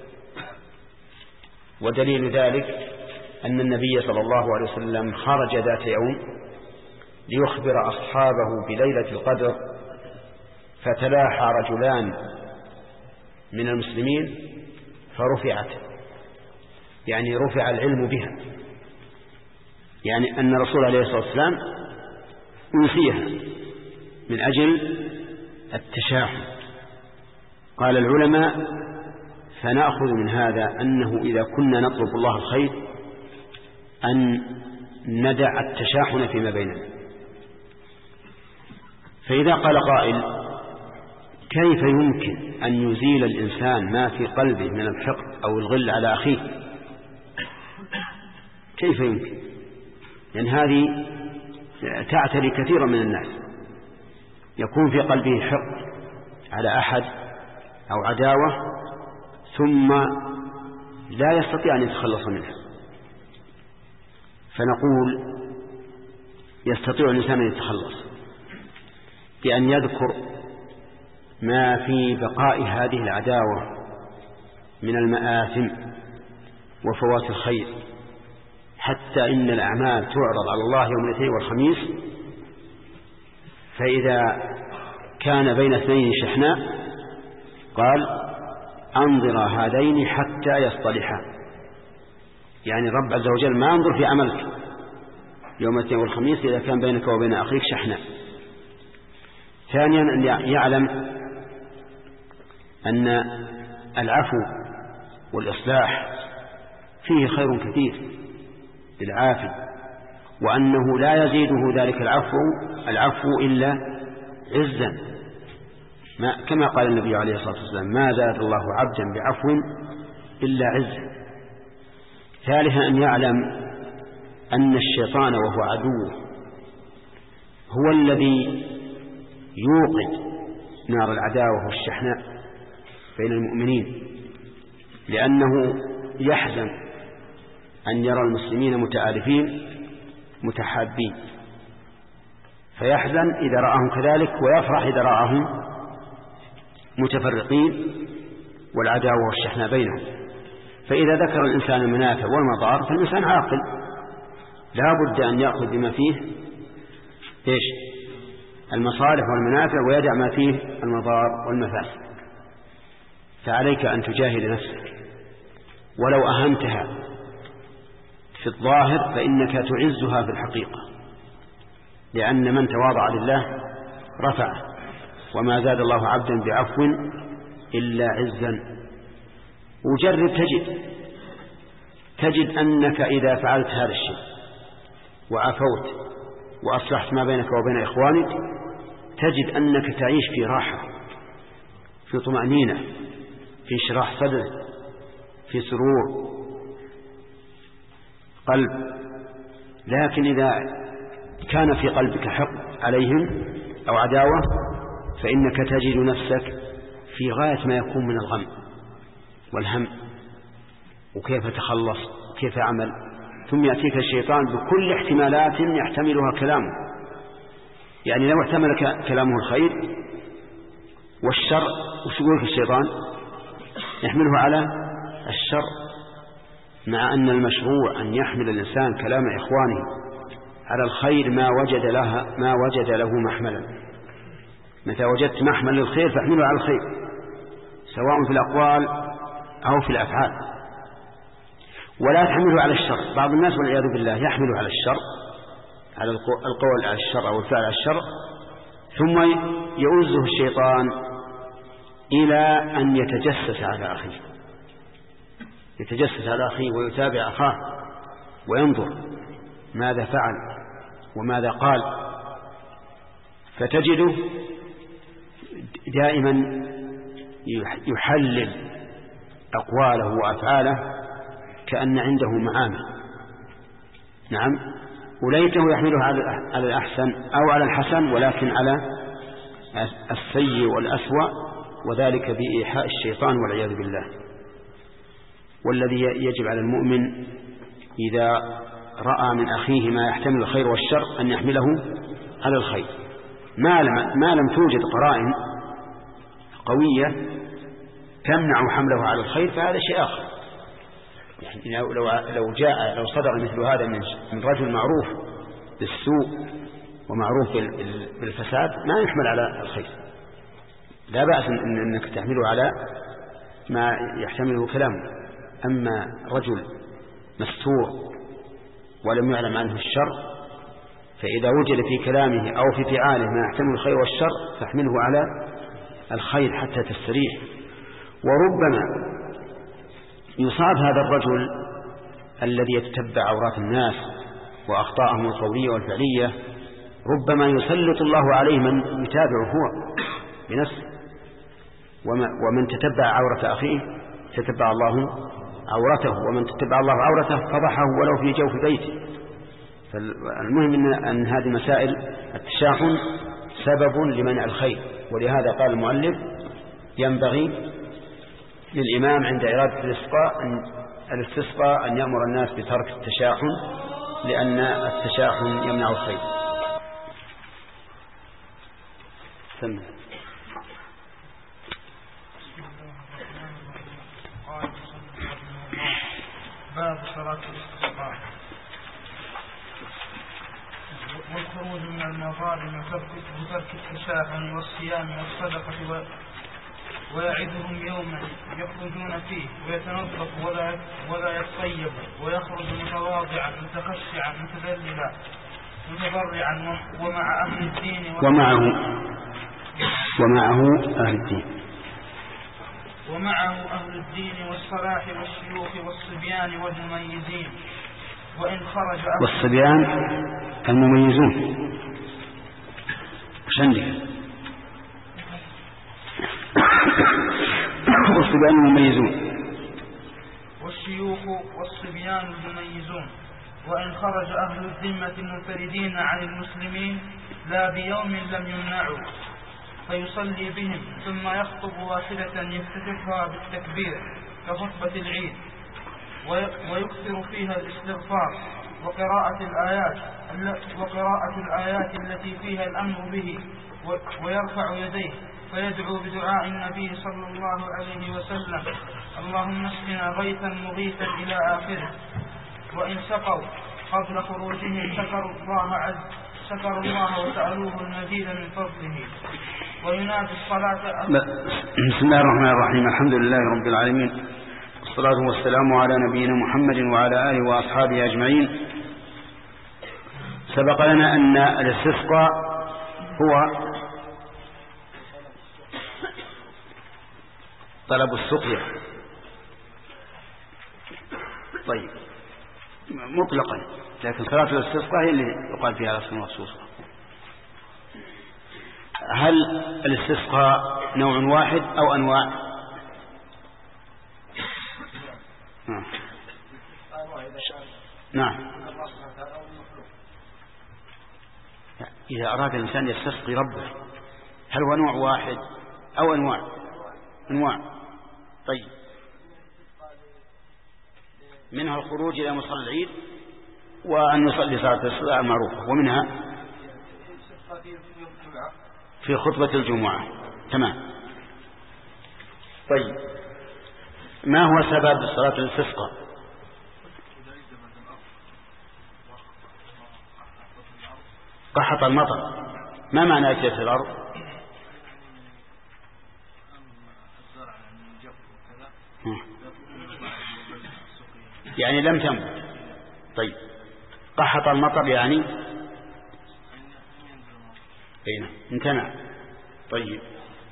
ودليل ذلك أن النبي صلى الله عليه وسلم خرج ذات يوم ليخبر أصحابه بليلة القدر، فتلاحى رجلان من المسلمين فرفعت، يعني رفع العلم بها، يعني أن الرسول عليه الصلاة والسلام أوصيها من أجل التشاحن. قال العلماء فنأخذ من هذا أنه إذا كنا نطلب الله الخير أن ندع التشاحن فيما بيننا. فإذا قال قائل كيف يمكن أن يزيل الإنسان ما في قلبه من الحقد أو الغل على أخيه؟ كيف يمكن؟ لأن يعني هذه تعتري كثيرا من الناس، يكون في قلبه حقد على أحد أو عداوة ثم لا يستطيع أن يتخلص منها. فنقول يستطيع الإنسان أن يتخلص بأن يذكر ما في بقاء هذه العداوة من المآثم وفوات الخير، حتى إن الأعمال تعرض على الله يوم الاثنين والخميس، فإذا كان بين اثنين شحناء قال أنظر هذين حتى يصطلحا، يعني رب عز وجل ما ينظر في عملك يوم الاثنين والخميس إذا كان بينك وبين أخيك شحناء. ثانيا أن يعلم أن العفو والإصلاح فيه خير كثير للعافي، وأنه لا يزيده ذلك العفو العفو إلا عزا، ما كما قال النبي عليه الصلاة والسلام ما زاد الله عبدا بعفو إلا عزا. ثالثا أن يعلم أن الشيطان وهو عدوه هو الذي يوقد نار العداوة والشحناء بين المؤمنين، لأنه يحزن أن يرى المسلمين متآلفين متحابين، فيحزن إذا رآهم كذلك ويفرح إذا رآهم متفرقين والعداوة والشحناء بينهم. فإذا ذكر الإنسان المنافع والمضار فالإنسان عاقل لا بد أن يأخذ بما فيه إيش المصالح والمنافع ويدع ما فيه المضار والمفاسد. فعليك أن تجاهد نفسك، ولو أهمتها في الظاهر فإنك تعزها في الحقيقة، لأن من تواضع لله رفعه، وما زاد الله عبدا بعفو إلا عزا. وجرب تجد تجد أنك إذا فعلت هذا الشيء وعفوت وأصلحت ما بينك وبين إخوانك تجد أنك تعيش في راحة، في طمأنينة، في انشراح صدر، في سرور قلب. لكن إذا كان في قلبك حقد عليهم أو عداوة فإنك تجد نفسك في غاية ما يكون من الغم والهم، وكيف تخلص وكيف عمل. ثم يأتيك الشيطان بكل احتمالات يحتملها كلامه، يعني لو احتمل كلامه الخير والشر، وش يقول الشيطان؟ يحمله على الشر، مع أن المشروع أن يحمل الإنسان كلام إخوانه على الخير ما وجد لها ما وجد له محملا. متى وجدت محمل للخير فاحمله على الخير، سواء في الأقوال أو في الأفعال، ولا تحمله على الشر. بعض الناس والعياذ بالله يحمله على الشر، على القول على الشر أو الفعل على الشر، ثم يؤزه الشيطان إلى أن يتجسس على أخيه، يتجسس على أخيه ويتابع أخاه وينظر ماذا فعل وماذا قال، فتجده دائما يحلل أقواله وأفعاله كأن عنده معامل. نعم، وليته يحمله على الأحسن أو على الحسن، ولكن على السيء والأسوأ، وذلك بإيحاء الشيطان والعياذ بالله. والذي يجب على المؤمن إذا رأى من أخيه ما يحتمل الخير والشر أن يحمله على الخير، ما لم, ما لم توجد قرائن قوية تمنع حمله على الخير فهذا شيء آخر. يعني لو, لو جاء لو صدر مثل هذا من رجل معروف بالسوء ومعروف بالفساد ما يحمل على الخير، لا بأس إن أنك تحمله على ما يحتمله كلامه. أما رجل مستور ولم يعلم عنه الشر، فإذا وجد في كلامه أو في فعاله ما يحتمل الخير والشر فاحمله على الخير حتى تستريح. وربما يصاب هذا الرجل الذي يتتبع عورات الناس وأخطاءهم القولية والفعلية، ربما يسلط الله عليه من يتابعه هو بنفسه، ومن تتبع عورة أخيه تتبع الله عورته، ومن تتبع الله عورته فضحه ولو في جوف بيته. فالمهم إن, أن هذه مسائل التشاحن سبب لمنع الخير، ولهذا قال المؤلف ينبغي للإمام عند إرادة الاستسقاء أن, الاستسقاء أن يأمر الناس بترك التشاحن، لأن التشاحن يمنع الخير. سمع. باب صلاة الاستسقاء. والخروج من المظالم بترك التشاحن والصيام والصدقة و... ويعدهم يوما يخرجون فيه ويتنظف ولا ولا يتطيب ويخرج متواضعا متخشعا متذللا متضرعا ومع أهل الدين ومعه ومعه أهل الدين ومعه أهل الدين والصلاح والشيوخ والصبيان والمميزين. وإن خرج والصبيان المميزون شندك والصبيان المميزون والشيوخ والصبيان المميزون. وإن خرج أهل الذمة المنفردين عن المسلمين لا بيوم لم يمنعوا فيصلي بهم ثم يخطب واحدة يفتتحها بالتكبير كخطبة العيد ويكثر فيها الاستغفار وقراءة الآيات وقراءة الآيات التي فيها الأمر به ويرفع يديه فيدعو بدعاء النبي صلى الله عليه وسلم اللهم اسقنا غيثا مغيثا إلى آخره. وإن سقوا قبل خروجهم شكروا الله عز شكروا الله وسألوه المزيد من فضله. وينادي الصلاة. بسم الله الرحمن الرحيم. الحمد لله رب العالمين، والصلاة والسلام على نبينا محمد وعلى آله وأصحابه أجمعين. سبق لنا أن الاستسقاء هو طلب السقيا طيب مطلقا، لكن صلاة الاستسقاء هي اللي يقال فيها رسم مخصوصة. هل الاستسقاء نوع واحد أو أنواع؟ نعم. نعم. إذا أراد الإنسان يستسقي ربه هل هو نوع واحد أو أنواع؟ أنواع. طيب، منها الخروج إلى مصلى العيد وأن نصلي صلاة الصلاة المعروفة، ومنها في خطبة الجمعة. تمام. طيب، ما هو سبب صلاة الاستسقاء؟ قحط المطر. ما معنى أجلس الأرض؟ يعني لم تنبت. طيب، قحط المطر يعني اين امتنع. طيب،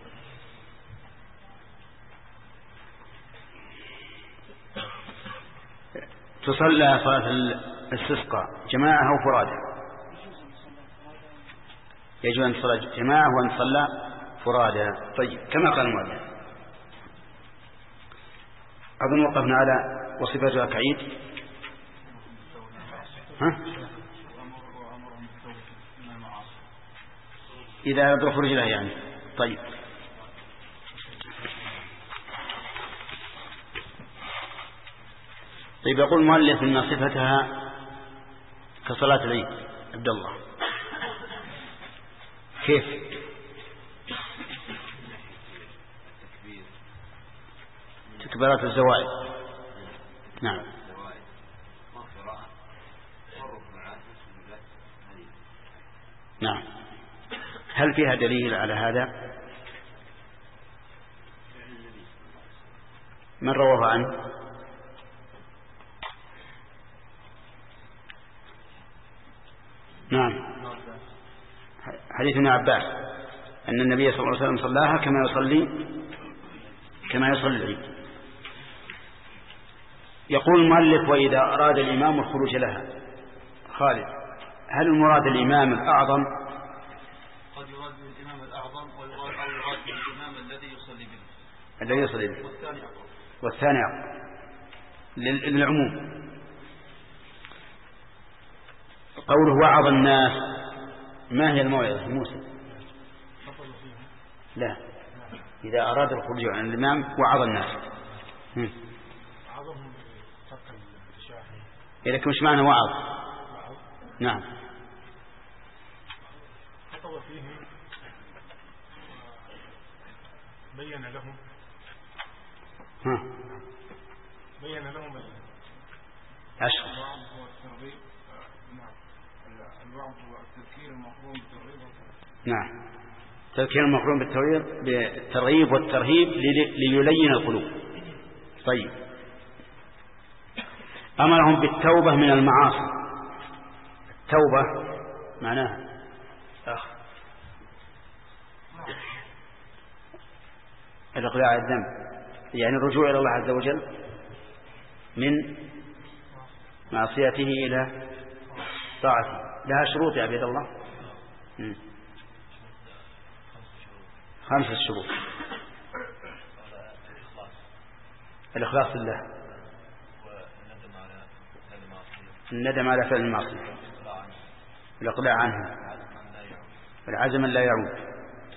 تصلى صلاة الاستسقاء جماعة أو فرادى؟ يجب أن تصلى جماعة وأن تصلى فرادى. طيب، كما قال المؤلف. أظن وقفنا على وصفة كعيد. ها؟ إذا أدرك رجله يعني. طيب، طيب يقول المؤلف إن صفتها كصلاة العيد. عبد الله، كيف؟ تكبيرات الزوائد. نعم. نعم. هل فيها دليل على هذا؟ من رواه عنه؟ نعم، حديث ابن عباس أن النبي صلى الله عليه وسلم صلاها كما يصلي كما يصلي العيد. يقول المؤلف: وإذا أراد الإمام الخروج لها. خالد، هل المراد الإمام الأعظم؟ قد يراد الإمام الأعظم ويراد أو يراد الإمام الذي يصلي به الذي يصلي به والثاني أقرب والثاني أقرب للعموم. قوله وعظ الناس، ما هي الموعظة موسى؟ لا، إذا أراد الخروج عن الإمام وعظ الناس. عظهم بترك التشاحن. لكن مش معنى وعظ؟ نعم. خطب فيه بين لهم ها. بين لهم عشر. الوعظ هو الترغيب. نعم، الوعظ هو التذكير المقرون بالترغيب. نعم، تذكير المقرون بالترغيب والترهيب ليلين القلوب. طيب، أمرهم بالتوبة من المعاصي. التوبة معناها أخ الإقلاع عن الذنب، يعني الرجوع إلى الله عز وجل من معصيته إلى طاعته. لها شروط يا عبيد الله؟ م. خمسة شروط. الإخلاص لله، الندم على فعل المعصية، الإقلاع عنه، العزم لا يعود.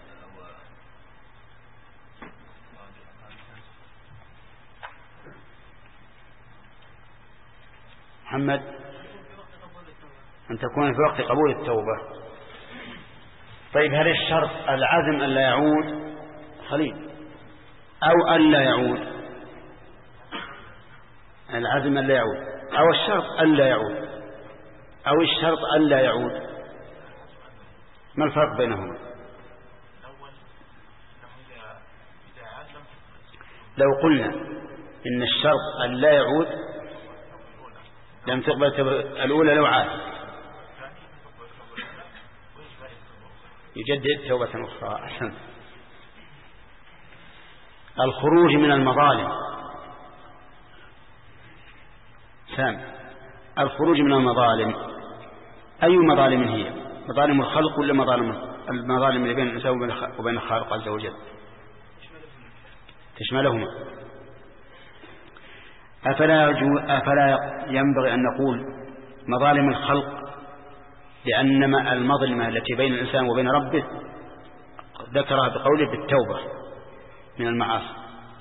محمد، أن تكون في وقت قبول التوبة. طيب، هل الشرط العزم أن لا يعود خليل أو أن لا يعود؟ العزم أن لا يعود أو الشرط أن لا يعود أو الشرط أن لا يعود؟ ما الفرق بينهما؟ لو قلنا إن الشرط أن لا يعود لم تقبل الأولى لو عاد، يجدد توبة أخرى. أحسن. الخروج من المظالم. سام، الخروج من المظالم أي مظالم هي؟ مظالم الخلق ولا مظالم المظالم اللي بين الإنسان وبين الخالق عز وجل تشملهما. أفلا, أفلا ينبغي أن نقول مظالم الخلق لأن المظلمة التي بين الإنسان وبين ربه ذكرها بقوله بالتوبة من المعاصي.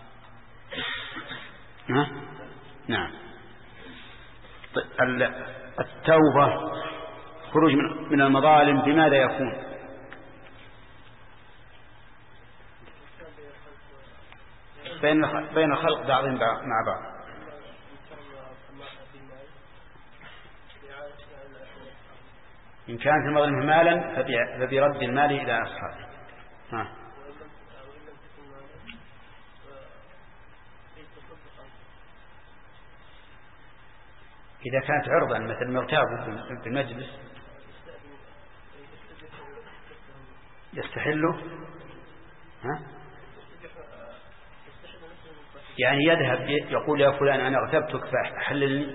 ها؟ نعم. التوبة خروج من المظالم بماذا يكون؟ بين الخلق بعضهم مع بعض. إن كانت المظلمة مالا فبرد المال إلى أصحابه. ها. إذا كانت عرضا مثل مرتاب في المجلس يستحله، ها؟ يعني يذهب يقول يا فلان أنا اغتبتك فأحللني.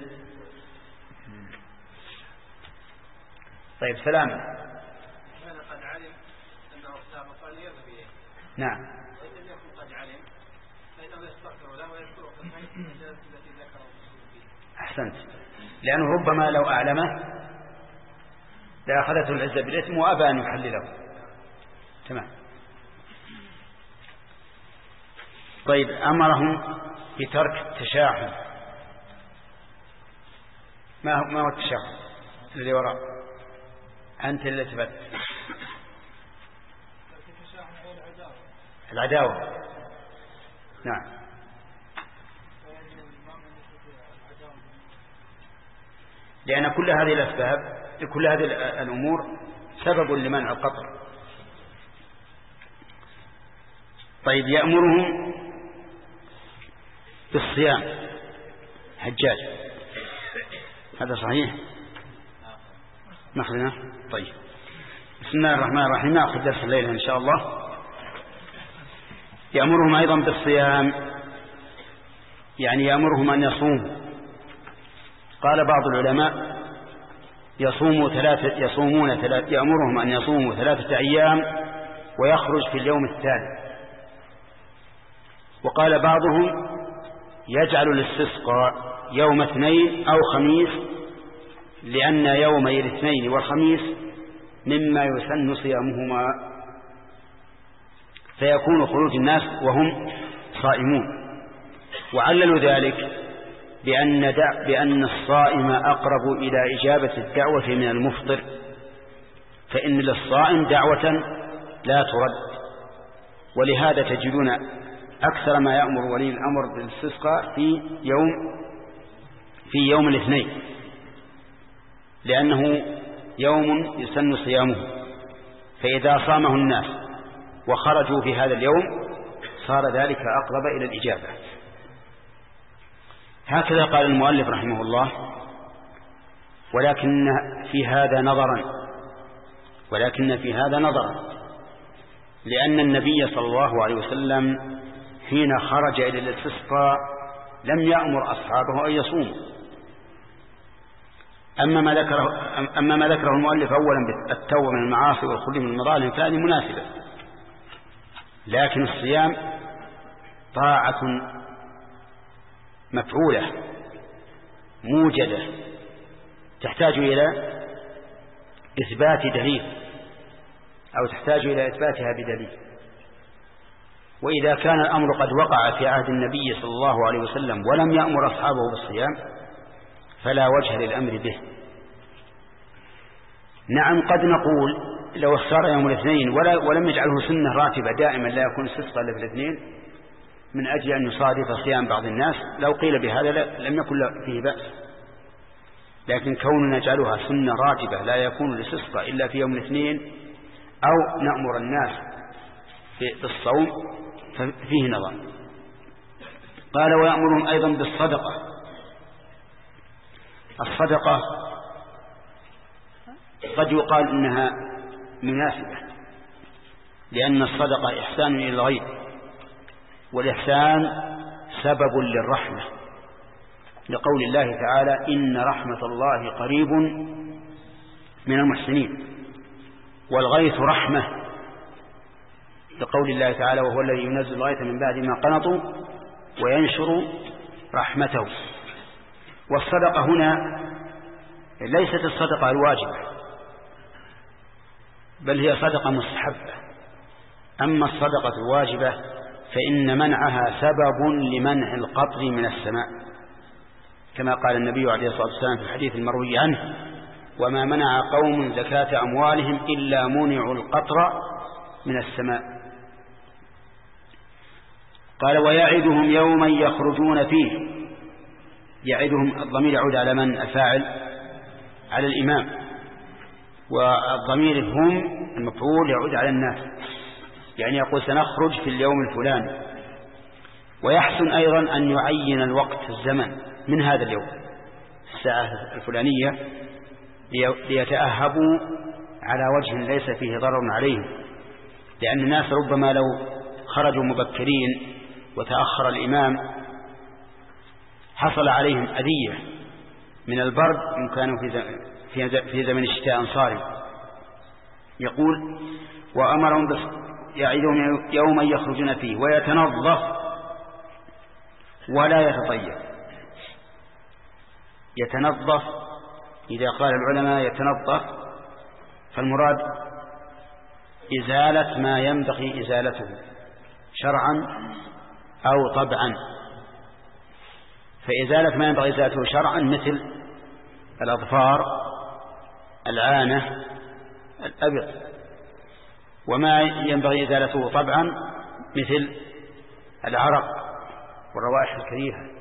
طيب سلام. قد علم أنه اغتاب فليذهب إليه. نعم. وإن يكن قد علم فإنه يستغفر له ويذكره في المجلس التي ذكره فيه. أحسنت، لأنه ربما لو أعلمه لأخذته العزة بالإثم وأبى أن يحلله. تمام. طيب أمرهم بترك التشاحن. ما هو ما هو التشاحن اللي وراء؟ أنت اللي تبت العداوة. نعم. لأن كل هذه الأسباب كل هذه الأمور سبب لمنع القطر. طيب يأمرهم بالصيام. حجاج هذا صحيح؟ ناخذنا. طيب بسم الله الرحمن الرحيم. نأخذ درس الليلة إن شاء الله. يأمرهم أيضا بالصيام، يعني يأمرهم أن يصوموا. قال بعض العلماء يصوموا ثلاثة يصومون ثلاثة يأمرهم أن يصوموا ثلاثة أيام ويخرج في اليوم الثالث. وقال بعضهم يجعل الاستسقاء يوم اثنين أو خميس، لأن يومي الاثنين والخميس مما يسن صيامهما، فيكون خروج الناس وهم صائمون. وعللوا ذلك بأن, دع بأن الصائم أقرب إلى إجابة الدعوة من المفطر، فإن للصائم دعوة لا ترد. ولهذا تجدون أكثر ما يأمر ولي الأمر بالاستسقاء في يوم في يوم الاثنين، لأنه يوم يسن صيامه، فإذا صامه الناس وخرجوا في هذا اليوم صار ذلك أقرب إلى الإجابة. هكذا قال المؤلف رحمه الله. ولكن في هذا نظرا ولكن في هذا نظرا لأن النبي صلى الله عليه وسلم حين خرج إلى الاستسقاء لم يأمر أصحابه أن يصوموا. أما ما ذكره, أما ما ذكره المؤلف أولا بالتوبة من المعاصي والخروج من المظالم فهذه مناسبة، لكن الصيام طاعة مفعولة موجدة تحتاج إلى إثبات دليل أو تحتاج إلى إثباتها بدليل. وإذا كان الأمر قد وقع في عهد النبي صلى الله عليه وسلم ولم يأمر أصحابه بالصيام فلا وجه للأمر به. نعم قد نقول لو اختار يوم الاثنين ولم يجعله سنة راتبة دائما لا يكون استسقاء إلا في الاثنين من أجل أن يصادف صيام بعض الناس، لو قيل بهذا لم يكن فيه بأس. لكن كوننا نجعلها سنة راتبة لا يكون الاستسقاء إلا في يوم الاثنين أو نأمر الناس بالصوم ففيه نظر. قال ويأمرهم أيضا بالصدقة. الصدقة قد يقال إنها مناسبة، لأن الصدقة إحسان إلى الغير، والإحسان سبب للرحمة، لقول الله تعالى إن رحمة الله قريب من المحسنين. والغيث رحمة لقول الله تعالى وهو الذي ينزل الغيث من بعد ما قنطوا وينشر رحمته. والصدقة هنا ليست الصدقة الواجبة بل هي صدقة مستحبة. أما الصدقة الواجبة فإن منعها سبب لمنع القطر من السماء كما قال النبي عليه الصلاة والسلام في الحديث المروي عنه وما منع قوم زكاة أموالهم إلا منعوا القطر من السماء. قال ويعدهم يوما يخرجون فيه. يعدهم الضمير يعود على من الفاعل على الإمام والضمير هم المفعول يعود على الناس يعني يقول سنخرج في اليوم الفلاني. ويحسن أيضا أن يعين الوقت الزمن من هذا اليوم الساعة الفلانية ليتأهبوا على وجه ليس فيه ضرر عليهم لأن الناس ربما لو خرجوا مبكرين وتأخر الإمام حصل عليهم أذية من البرد إن كانوا في زمن الشتاء صارم. يقول وأمرهم بس يعيدهم يوما يخرجون فيه ويتنظف ولا يتطيب. يتنظف إذا قال العلماء يتنظف فالمراد إزالة ما ينبغي إزالته شرعا أو طبعا. فإزالة ما ينبغي إزالته شرعا مثل الأظفار العانة الأبط وما ينبغي إزالته طبعا مثل العرق والروائح الكريهة.